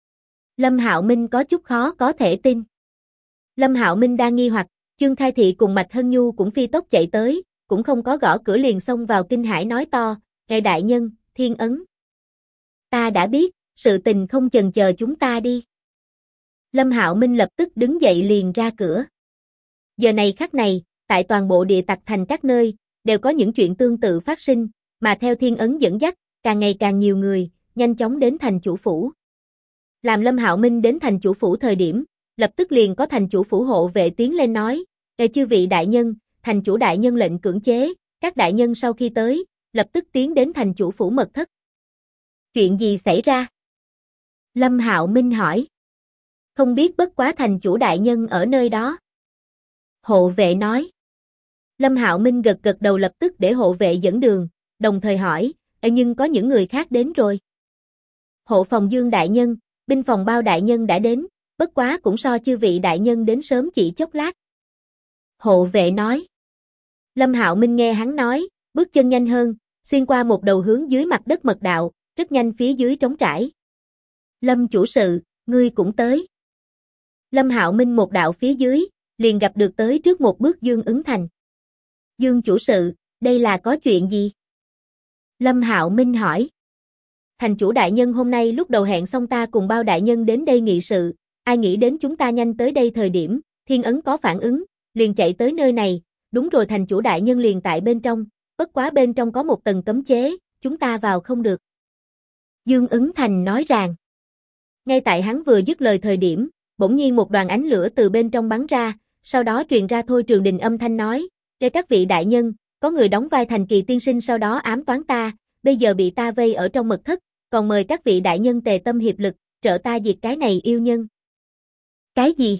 Lâm Hạo Minh có chút khó có thể tin. Lâm Hạo Minh đang nghi hoặc, Chương Khai Thị cùng Mạch Hân Nhu cũng phi tốc chạy tới, cũng không có gõ cửa liền xông vào kinh hãi nói to, ngài đại nhân, thiên ấn. Ta đã biết, sự tình không chần chờ chúng ta đi. Lâm Hạo Minh lập tức đứng dậy liền ra cửa. Giờ này khắc này, tại toàn bộ địa tặc thành các nơi, đều có những chuyện tương tự phát sinh, mà theo thiên ấn dẫn dắt, càng ngày càng nhiều người, nhanh chóng đến thành chủ phủ. Làm Lâm Hạo Minh đến thành chủ phủ thời điểm, lập tức liền có thành chủ phủ hộ vệ tiến lên nói, chư vị đại nhân, thành chủ đại nhân lệnh cưỡng chế, các đại nhân sau khi tới, lập tức tiến đến thành chủ phủ mật thất. Chuyện gì xảy ra? Lâm Hạo Minh hỏi. Không biết, bất quá thành chủ đại nhân ở nơi đó. Hộ vệ nói. Lâm Hạo Minh gật gật đầu, lập tức để hộ vệ dẫn đường, đồng thời hỏi, nhưng có những người khác đến rồi. Hộ phòng Dương đại nhân, binh phòng Bao đại nhân đã đến, bất quá cũng so chư vị đại nhân đến sớm chỉ chốc lát. Hộ vệ nói. Lâm Hạo Minh nghe hắn nói, bước chân nhanh hơn, xuyên qua một đầu hướng dưới mặt đất mật đạo, rất nhanh phía dưới trống trải. Lâm chủ sự, ngươi cũng tới. Lâm Hạo Minh một đạo phía dưới, liền gặp được tới trước một bước Dương Ứng Thành. Dương chủ sự, đây là có chuyện gì? Lâm Hạo Minh hỏi. Thành chủ đại nhân hôm nay lúc đầu hẹn xong ta cùng Bao đại nhân đến đây nghị sự, ai nghĩ đến chúng ta nhanh tới đây thời điểm, Thiên Ấn có phản ứng, liền chạy tới nơi này, đúng rồi, thành chủ đại nhân liền tại bên trong, bất quá bên trong có một tầng cấm chế, chúng ta vào không được. Dương Ứng Thành nói rằng. Ngay tại hắn vừa dứt lời thời điểm, bỗng nhiên một đoàn ánh lửa từ bên trong bắn ra, sau đó truyền ra Thôi Trường Đình âm thanh nói, các vị đại nhân, có người đóng vai thành Kỳ tiên sinh sau đó ám toán ta, bây giờ bị ta vây ở trong mật thất, còn mời các vị đại nhân tề tâm hiệp lực, trợ ta diệt cái này yêu nhân. Cái gì?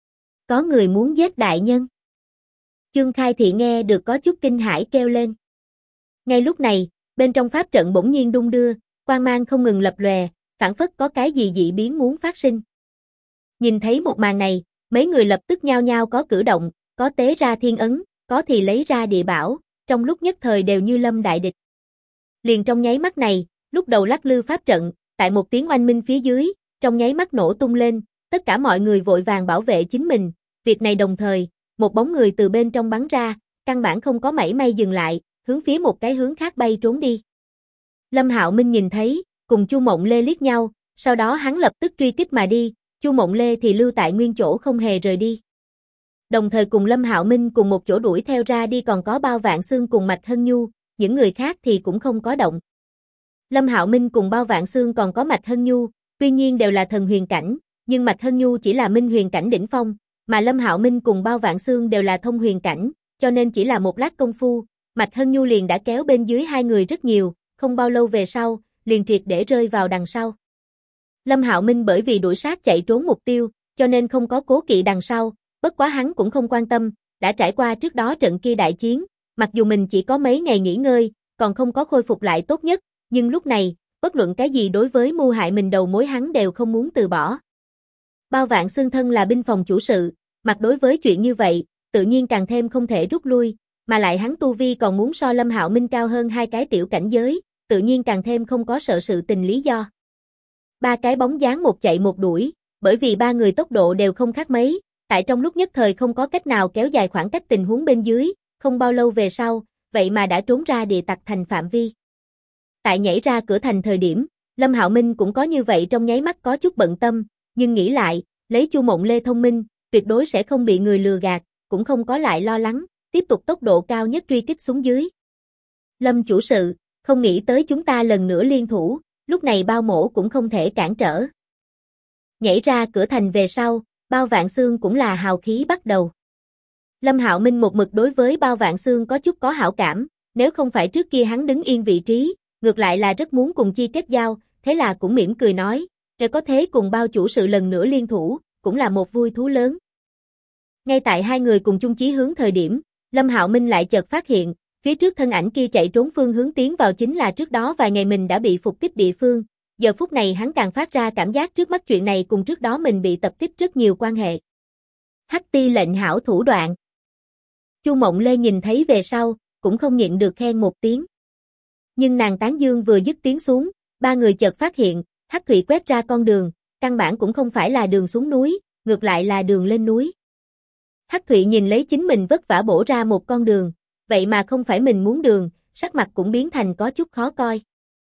Có người muốn giết đại nhân? Chương Khai Thị nghe được có chút kinh hãi kêu lên. Ngay lúc này, bên trong pháp trận bỗng nhiên đung đưa, quang mang không ngừng lập lòe, phảng phất có cái gì dị biến muốn phát sinh. Nhìn thấy một màn này, mấy người lập tức nhao nhao có cử động, có tế ra thiên ấn, có thì lấy ra địa bảo, trong lúc nhất thời đều như lâm đại địch. Liền trong nháy mắt này, lúc đầu lắc lư pháp trận, tại một tiếng oanh minh phía dưới, trong nháy mắt nổ tung lên, tất cả mọi người vội vàng bảo vệ chính mình, việc này đồng thời, một bóng người từ bên trong bắn ra, căn bản không có mảy may dừng lại, hướng phía một cái hướng khác bay trốn đi. Lâm Hạo Minh nhìn thấy, cùng Chu Mộng Lê liếc nhau, sau đó hắn lập tức truy kích mà đi, Chu Mộng Lê thì lưu tại nguyên chỗ không hề rời đi. Đồng thời cùng Lâm Hạo Minh cùng một chỗ đuổi theo ra đi còn có Bao Vạn Xương cùng Mạch Hân Nhu, những người khác thì cũng không có động. Lâm Hạo Minh cùng Bao Vạn Xương còn có Mạch Hân Nhu, tuy nhiên đều là thần huyền cảnh, nhưng Mạch Hân Nhu chỉ là minh huyền cảnh đỉnh phong, mà Lâm Hạo Minh cùng Bao Vạn Xương đều là thông huyền cảnh, cho nên chỉ là một lát công phu, Mạch Hân Nhu liền đã kéo bên dưới hai người rất nhiều, không bao lâu về sau, liền triệt để rơi vào đằng sau. Lâm Hạo Minh bởi vì đuổi sát chạy trốn mục tiêu, cho nên không có cố kỵ đằng sau, bất quá hắn cũng không quan tâm, đã trải qua trước đó trận kia đại chiến, mặc dù mình chỉ có mấy ngày nghỉ ngơi, còn không có khôi phục lại tốt nhất, nhưng lúc này, bất luận cái gì đối với mưu hại mình đầu mối hắn đều không muốn từ bỏ. Bao Vạn Xương thân là binh phòng chủ sự, mặt đối với chuyện như vậy, tự nhiên càng thêm không thể rút lui, mà lại hắn tu vi còn muốn so Lâm Hạo Minh cao hơn hai cái tiểu cảnh giới, tự nhiên càng thêm không có sợ sự tình lý do. Ba cái bóng dáng một chạy một đuổi, bởi vì ba người tốc độ đều không khác mấy, tại trong lúc nhất thời không có cách nào kéo dài khoảng cách tình huống bên dưới, không bao lâu về sau, vậy mà đã trốn ra địa tặc thành phạm vi. Tại nhảy ra cửa thành thời điểm, Lâm Hạo Minh cũng có như vậy trong nháy mắt có chút bận tâm, nhưng nghĩ lại, lấy Chu Mộng Lê thông minh, tuyệt đối sẽ không bị người lừa gạt, cũng không có lại lo lắng, tiếp tục tốc độ cao nhất truy kích xuống dưới. Lâm chủ sự, không nghĩ tới chúng ta lần nữa liên thủ, lúc này Bao Mỗ cũng không thể cản trở. Nhảy ra cửa thành về sau, Bao Vạn Xương cũng là hào khí bắt đầu. Lâm Hạo Minh một mực đối với Bao Vạn Xương có chút có hảo cảm, nếu không phải trước kia hắn đứng yên vị trí, ngược lại là rất muốn cùng chi kết giao, thế là cũng mỉm cười nói, nếu có thế cùng Bao chủ sự lần nữa liên thủ, cũng là một vui thú lớn. Ngay tại hai người cùng chung chí hướng thời điểm, Lâm Hạo Minh lại chợt phát hiện, phía trước thân ảnh kia chạy trốn phương hướng tiến vào chính là trước đó vài ngày mình đã bị phục kích địa phương, giờ phút này hắn càng phát ra cảm giác trước mắt chuyện này cùng trước đó mình bị tập kích rất nhiều quan hệ. Hắc Ti lệnh hảo thủ đoạn. Chu Mộng Lê nhìn thấy về sau, cũng không nhịn được khen một tiếng. Nhưng nàng tán dương vừa dứt tiếng xuống, ba người chợt phát hiện, Hắc Thụy quét ra con đường, căn bản cũng không phải là đường xuống núi, ngược lại là đường lên núi. Hắc Thụy nhìn lấy chính mình vất vả bổ ra một con đường, vậy mà không phải mình muốn đường, sắc mặt cũng biến thành có chút khó coi.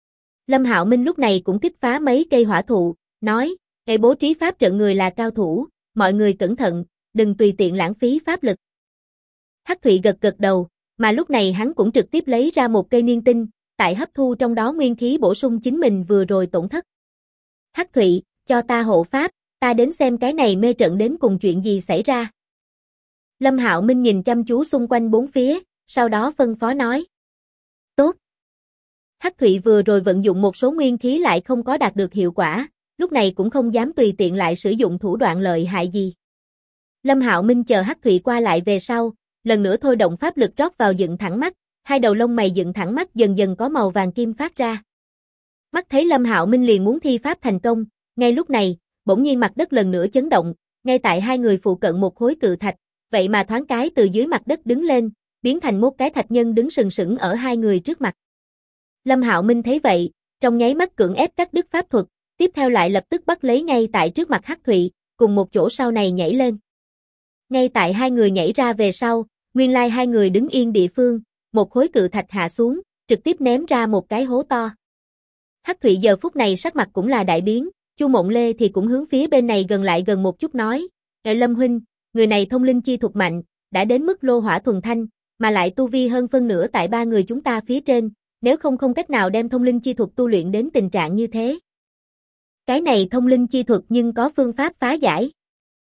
Lâm Hạo Minh lúc này cũng kích phá mấy cây hỏa thụ, nói, "Để bố trí pháp trận người là cao thủ, mọi người cẩn thận, đừng tùy tiện lãng phí pháp lực." Hắc Thụy gật gật đầu, mà lúc này hắn cũng trực tiếp lấy ra một cây niên tinh, tại hấp thu trong đó nguyên khí bổ sung chính mình vừa rồi tổn thất. "Hắc Thụy, cho ta hộ pháp, ta đến xem cái này mê trận đến cùng chuyện gì xảy ra. Lâm Hạo Minh nhìn chăm chú xung quanh bốn phía, sau đó phân phó nói. Tốt. Hắc Thụy vừa rồi vận dụng một số nguyên khí lại không có đạt được hiệu quả, lúc này cũng không dám tùy tiện lại sử dụng thủ đoạn lợi hại gì. Lâm Hạo Minh chờ Hắc Thụy qua lại về sau, lần nữa thôi động pháp lực rót vào dựng thẳng mắt, hai đầu lông mày dựng thẳng mắt dần dần có màu vàng kim phát ra. Mắt thấy Lâm Hạo Minh liền muốn thi pháp thành công, ngay lúc này, bỗng nhiên mặt đất lần nữa chấn động, ngay tại hai người phụ cận một khối cự thạch, vậy mà thoáng cái từ dưới mặt đất đứng lên, biến thành một cái thạch nhân đứng sừng sững ở hai người trước mặt. Lâm Hạo Minh thấy vậy, trong nháy mắt cưỡng ép cắt đứt pháp thuật, tiếp theo lại lập tức bắt lấy ngay tại trước mặt Hắc Thụy, cùng một chỗ sau này nhảy lên. Ngay tại hai người nhảy ra về sau, nguyên lai hai người đứng yên địa phương, một khối cự thạch hạ xuống, trực tiếp ném ra một cái hố to. Hắc Thụy giờ phút này sắc mặt cũng là đại biến, Chu Mộng Lê thì cũng hướng phía bên này gần lại gần một chút nói, Lâm huynh, người này thông linh chi thuật mạnh, đã đến mức lô hỏa thuần thanh, mà lại tu vi hơn phân nửa tại ba người chúng ta phía trên, nếu không cách nào đem thông linh chi thuật tu luyện đến tình trạng như thế. Cái này thông linh chi thuật nhưng có phương pháp phá giải.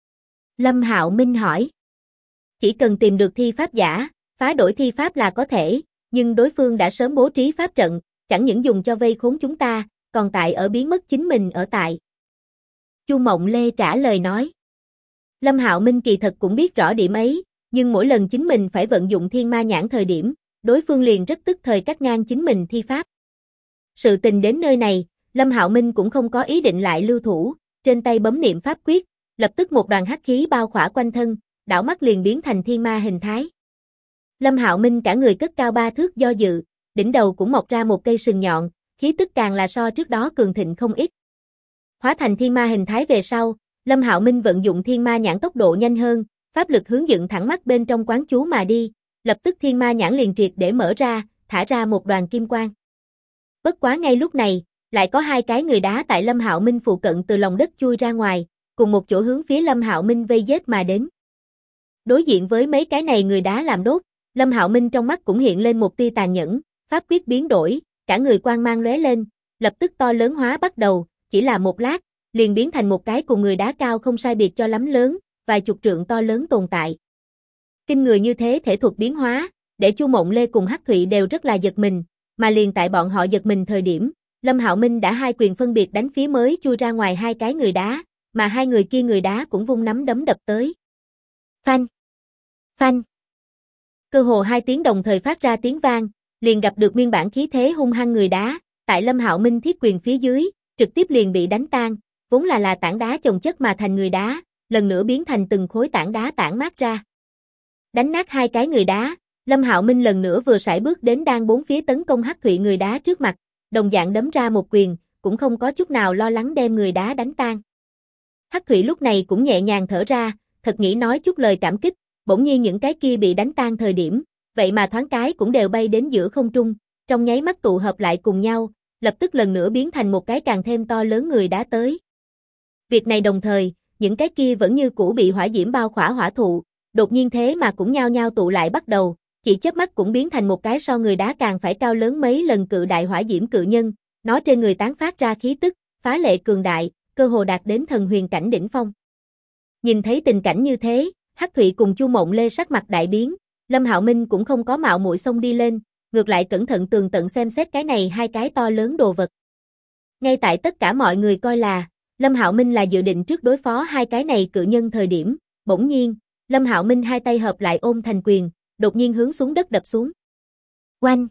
Lâm Hạo Minh hỏi. Chỉ cần tìm được thi pháp giả, phá đổi thi pháp là có thể, nhưng đối phương đã sớm bố trí pháp trận, chẳng những dùng cho vây khốn chúng ta, còn tại ở biến mất chính mình ở tại. Chu Mộng Lê trả lời nói. Lâm Hạo Minh kỳ thật cũng biết rõ điểm ấy, nhưng mỗi lần chính mình phải vận dụng thiên ma nhãn thời điểm, đối phương liền rất tức thời cắt ngang chính mình thi pháp. Sự tình đến nơi này, Lâm Hạo Minh cũng không có ý định lại lưu thủ, trên tay bấm niệm pháp quyết, lập tức một đoàn hắc khí bao khỏa quanh thân, đảo mắt liền biến thành thiên ma hình thái. Lâm Hạo Minh cả người cất cao 3 thước do dự, đỉnh đầu cũng mọc ra một cây sừng nhọn, khí tức càng là so trước đó cường thịnh không ít. Hóa thành thiên ma hình thái về sau, Lâm Hạo Minh vận dụng thiên ma nhãn tốc độ nhanh hơn, pháp lực hướng dựng thẳng mắt bên trong quán chú mà đi, lập tức thiên ma nhãn liền triệt để mở ra, thả ra một đoàn kim quang. Bất quá ngay lúc này, lại có hai cái người đá tại Lâm Hạo Minh phụ cận từ lòng đất chui ra ngoài, cùng một chỗ hướng phía Lâm Hạo Minh vây giết mà đến. Đối diện với mấy cái này người đá làm đốt, Lâm Hạo Minh trong mắt cũng hiện lên một tia tàn nhẫn, pháp quyết biến đổi, cả người quang mang lóe lên, lập tức to lớn hóa bắt đầu, chỉ là một lát, liền biến thành một cái cùng người đá cao không sai biệt cho lắm lớn, vài chục trượng to lớn tồn tại. Kinh người như thế thể thuật biến hóa, để Chu Mộng Lê cùng Hắc Thụy đều rất là giật mình, mà liền tại bọn họ giật mình thời điểm, Lâm Hạo Minh đã hai quyền phân biệt đánh phía mới chui ra ngoài hai cái người đá, mà hai người kia người đá cũng vung nắm đấm đập tới. Phanh! Phanh! Cơ hồ hai tiếng đồng thời phát ra tiếng vang, liền gặp được nguyên bản khí thế hung hăng người đá, tại Lâm Hạo Minh thiết quyền phía dưới, trực tiếp liền bị đánh tan, vốn là tảng đá chồng chất mà thành người đá, lần nữa biến thành từng khối tảng đá tản mát ra. Đánh nát hai cái người đá, Lâm Hạo Minh lần nữa vừa sải bước đến đang bốn phía tấn công Hắc Thụy người đá trước mặt, đồng dạng đấm ra một quyền, cũng không có chút nào lo lắng đem người đá đánh tan. Hắc Thụy lúc này cũng nhẹ nhàng thở ra, thật nghĩ nói chút lời cảm kích, bỗng nhiên những cái kia bị đánh tan thời điểm, vậy mà thoáng cái cũng đều bay đến giữa không trung, trong nháy mắt tụ hợp lại cùng nhau, lập tức lần nữa biến thành một cái càng thêm to lớn người đá tới. Việc này đồng thời, những cái kia vẫn như cũ bị hỏa diễm bao khỏa hỏa thụ, đột nhiên thế mà cũng nhao nhao tụ lại bắt đầu, chỉ chớp mắt cũng biến thành một cái so người đá càng phải cao lớn mấy lần cự đại hỏa diễm cự nhân, nó trên người tán phát ra khí tức, phá lệ cường đại, cơ hồ đạt đến thần huyền cảnh đỉnh phong. Nhìn thấy tình cảnh như thế, Hắc Thụy cùng Chu Mộng Lê sắc mặt đại biến, Lâm Hạo Minh cũng không có mạo muội xông đi lên, ngược lại cẩn thận tường tận xem xét cái này hai cái to lớn đồ vật. Ngay tại tất cả mọi người coi là Lâm Hạo Minh là dự định trước đối phó hai cái này cự nhân thời điểm, bỗng nhiên, Lâm Hạo Minh hai tay hợp lại ôm thành quyền, đột nhiên hướng xuống đất đập xuống. Oanh!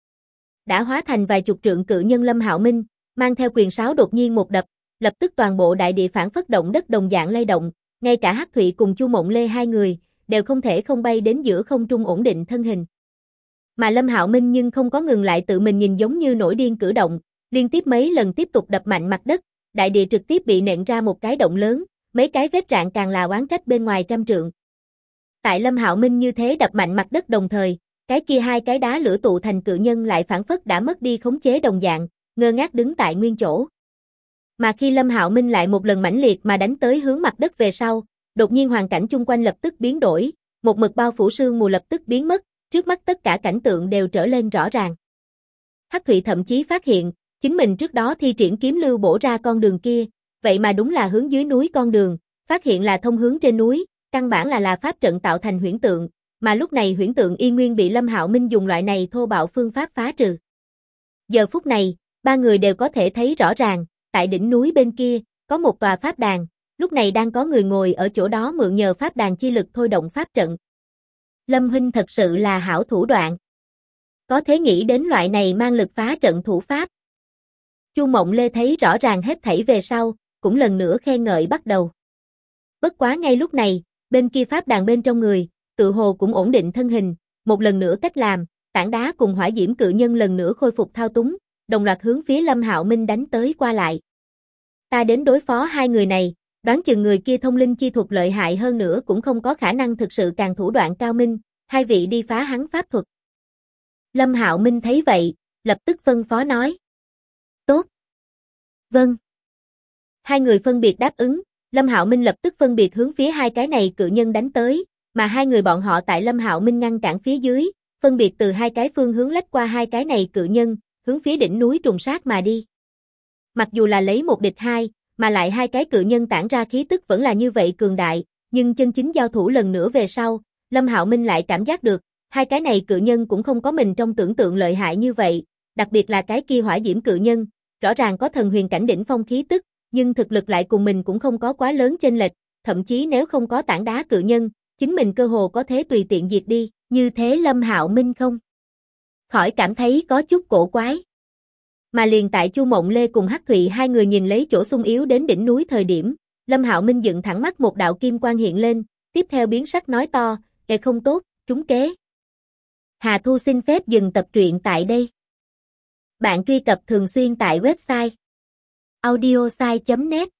Đã hóa thành vài chục trượng cự nhân Lâm Hạo Minh, mang theo quyền sáo đột nhiên một đập, lập tức toàn bộ đại địa phản phất động đất đồng dạng lay động, ngay cả Hắc Thụy cùng Chu Mộng Lê hai người đều không thể không bay đến giữa không trung ổn định thân hình. Mà Lâm Hạo Minh nhưng không có ngừng lại tự mình nhìn giống như nổi điên cử động, liên tiếp mấy lần tiếp tục đập mạnh mặt đất, đại địa trực tiếp bị nện ra một cái động lớn, mấy cái vết rạn càng là oán trách bên ngoài trăm trượng. Tại Lâm Hạo Minh như thế đập mạnh mặt đất đồng thời, cái kia hai cái đá lửa tụ thành cự nhân lại phản phất đã mất đi khống chế đồng dạng, ngơ ngác đứng tại nguyên chỗ. Mà khi Lâm Hạo Minh lại một lần mãnh liệt mà đánh tới hướng mặt đất về sau, đột nhiên hoàn cảnh chung quanh lập tức biến đổi, một mực bao phủ sương mù lập tức biến mất, trước mắt tất cả cảnh tượng đều trở lên rõ ràng. Hắc Thụy thậm chí phát hiện, chính mình trước đó thi triển kiếm lưu bổ ra con đường kia, vậy mà đúng là hướng dưới núi con đường, phát hiện là thông hướng trên núi, căn bản là pháp trận tạo thành huyễn tượng, mà lúc này huyễn tượng y nguyên bị Lâm Hạo Minh dùng loại này thô bạo phương pháp phá trừ. Giờ phút này, ba người đều có thể thấy rõ ràng, tại đỉnh núi bên kia, có một tòa pháp đàn, lúc này đang có người ngồi ở chỗ đó mượn nhờ pháp đàn chi lực thôi động pháp trận. Lâm huynh thật sự là hảo thủ đoạn. Có thể nghĩ đến loại này mang lực phá trận thủ pháp. Chu Mộng Lê thấy rõ ràng hết thảy về sau, cũng lần nữa khen ngợi bắt đầu. Bất quá ngay lúc này, bên kia pháp đàn bên trong người, tự hồ cũng ổn định thân hình, một lần nữa cách làm, tảng đá cùng hỏa diễm cự nhân lần nữa khôi phục thao túng, đồng loạt hướng phía Lâm Hạo Minh đánh tới qua lại. Ta đến đối phó hai người này, đoán chừng người kia thông linh chi thuật lợi hại hơn nữa cũng không có khả năng thực sự càng thủ đoạn cao minh, hai vị đi phá hắn pháp thuật. Lâm Hạo Minh thấy vậy, lập tức phân phó nói. Tốt. Vâng. Hai người phân biệt đáp ứng, Lâm Hạo Minh lập tức phân biệt hướng phía hai cái này cự nhân đánh tới, mà hai người bọn họ tại Lâm Hạo Minh ngăn cản phía dưới, phân biệt từ hai cái phương hướng lách qua hai cái này cự nhân, hướng phía đỉnh núi trùng sát mà đi. Mặc dù là lấy một địch hai, mà lại hai cái cự nhân tản ra khí tức vẫn là như vậy cường đại, nhưng chân chính giao thủ lần nữa về sau, Lâm Hạo Minh lại cảm giác được, hai cái này cự nhân cũng không có mình trong tưởng tượng lợi hại như vậy, đặc biệt là cái kia hỏa diễm cự nhân, rõ ràng có thần huyền cảnh đỉnh phong khí tức, nhưng thực lực lại cùng mình cũng không có quá lớn chênh lệch, thậm chí nếu không có tảng đá cự nhân, chính mình cơ hồ có thể tùy tiện diệt đi, như thế Lâm Hạo Minh không khỏi cảm thấy có chút cổ quái. Mà liền tại Chu Mộng Lê cùng Hắc Thụy hai người nhìn lấy chỗ xung yếu đến đỉnh núi thời điểm, Lâm Hạo Minh dựng thẳng mắt một đạo kim quang hiện lên, tiếp theo biến sắc nói to, không tốt, trúng kế. Hà Thu xin phép dừng tập truyện tại đây. Bạn truy cập thường xuyên tại website audiosai.net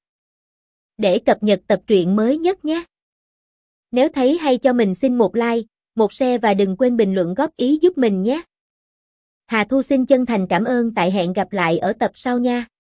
để cập nhật tập truyện mới nhất nhé. Nếu thấy hay cho mình xin một like, một share và đừng quên bình luận góp ý giúp mình nhé. Hà Thu xin chân thành cảm ơn, tại hẹn gặp lại ở tập sau nha.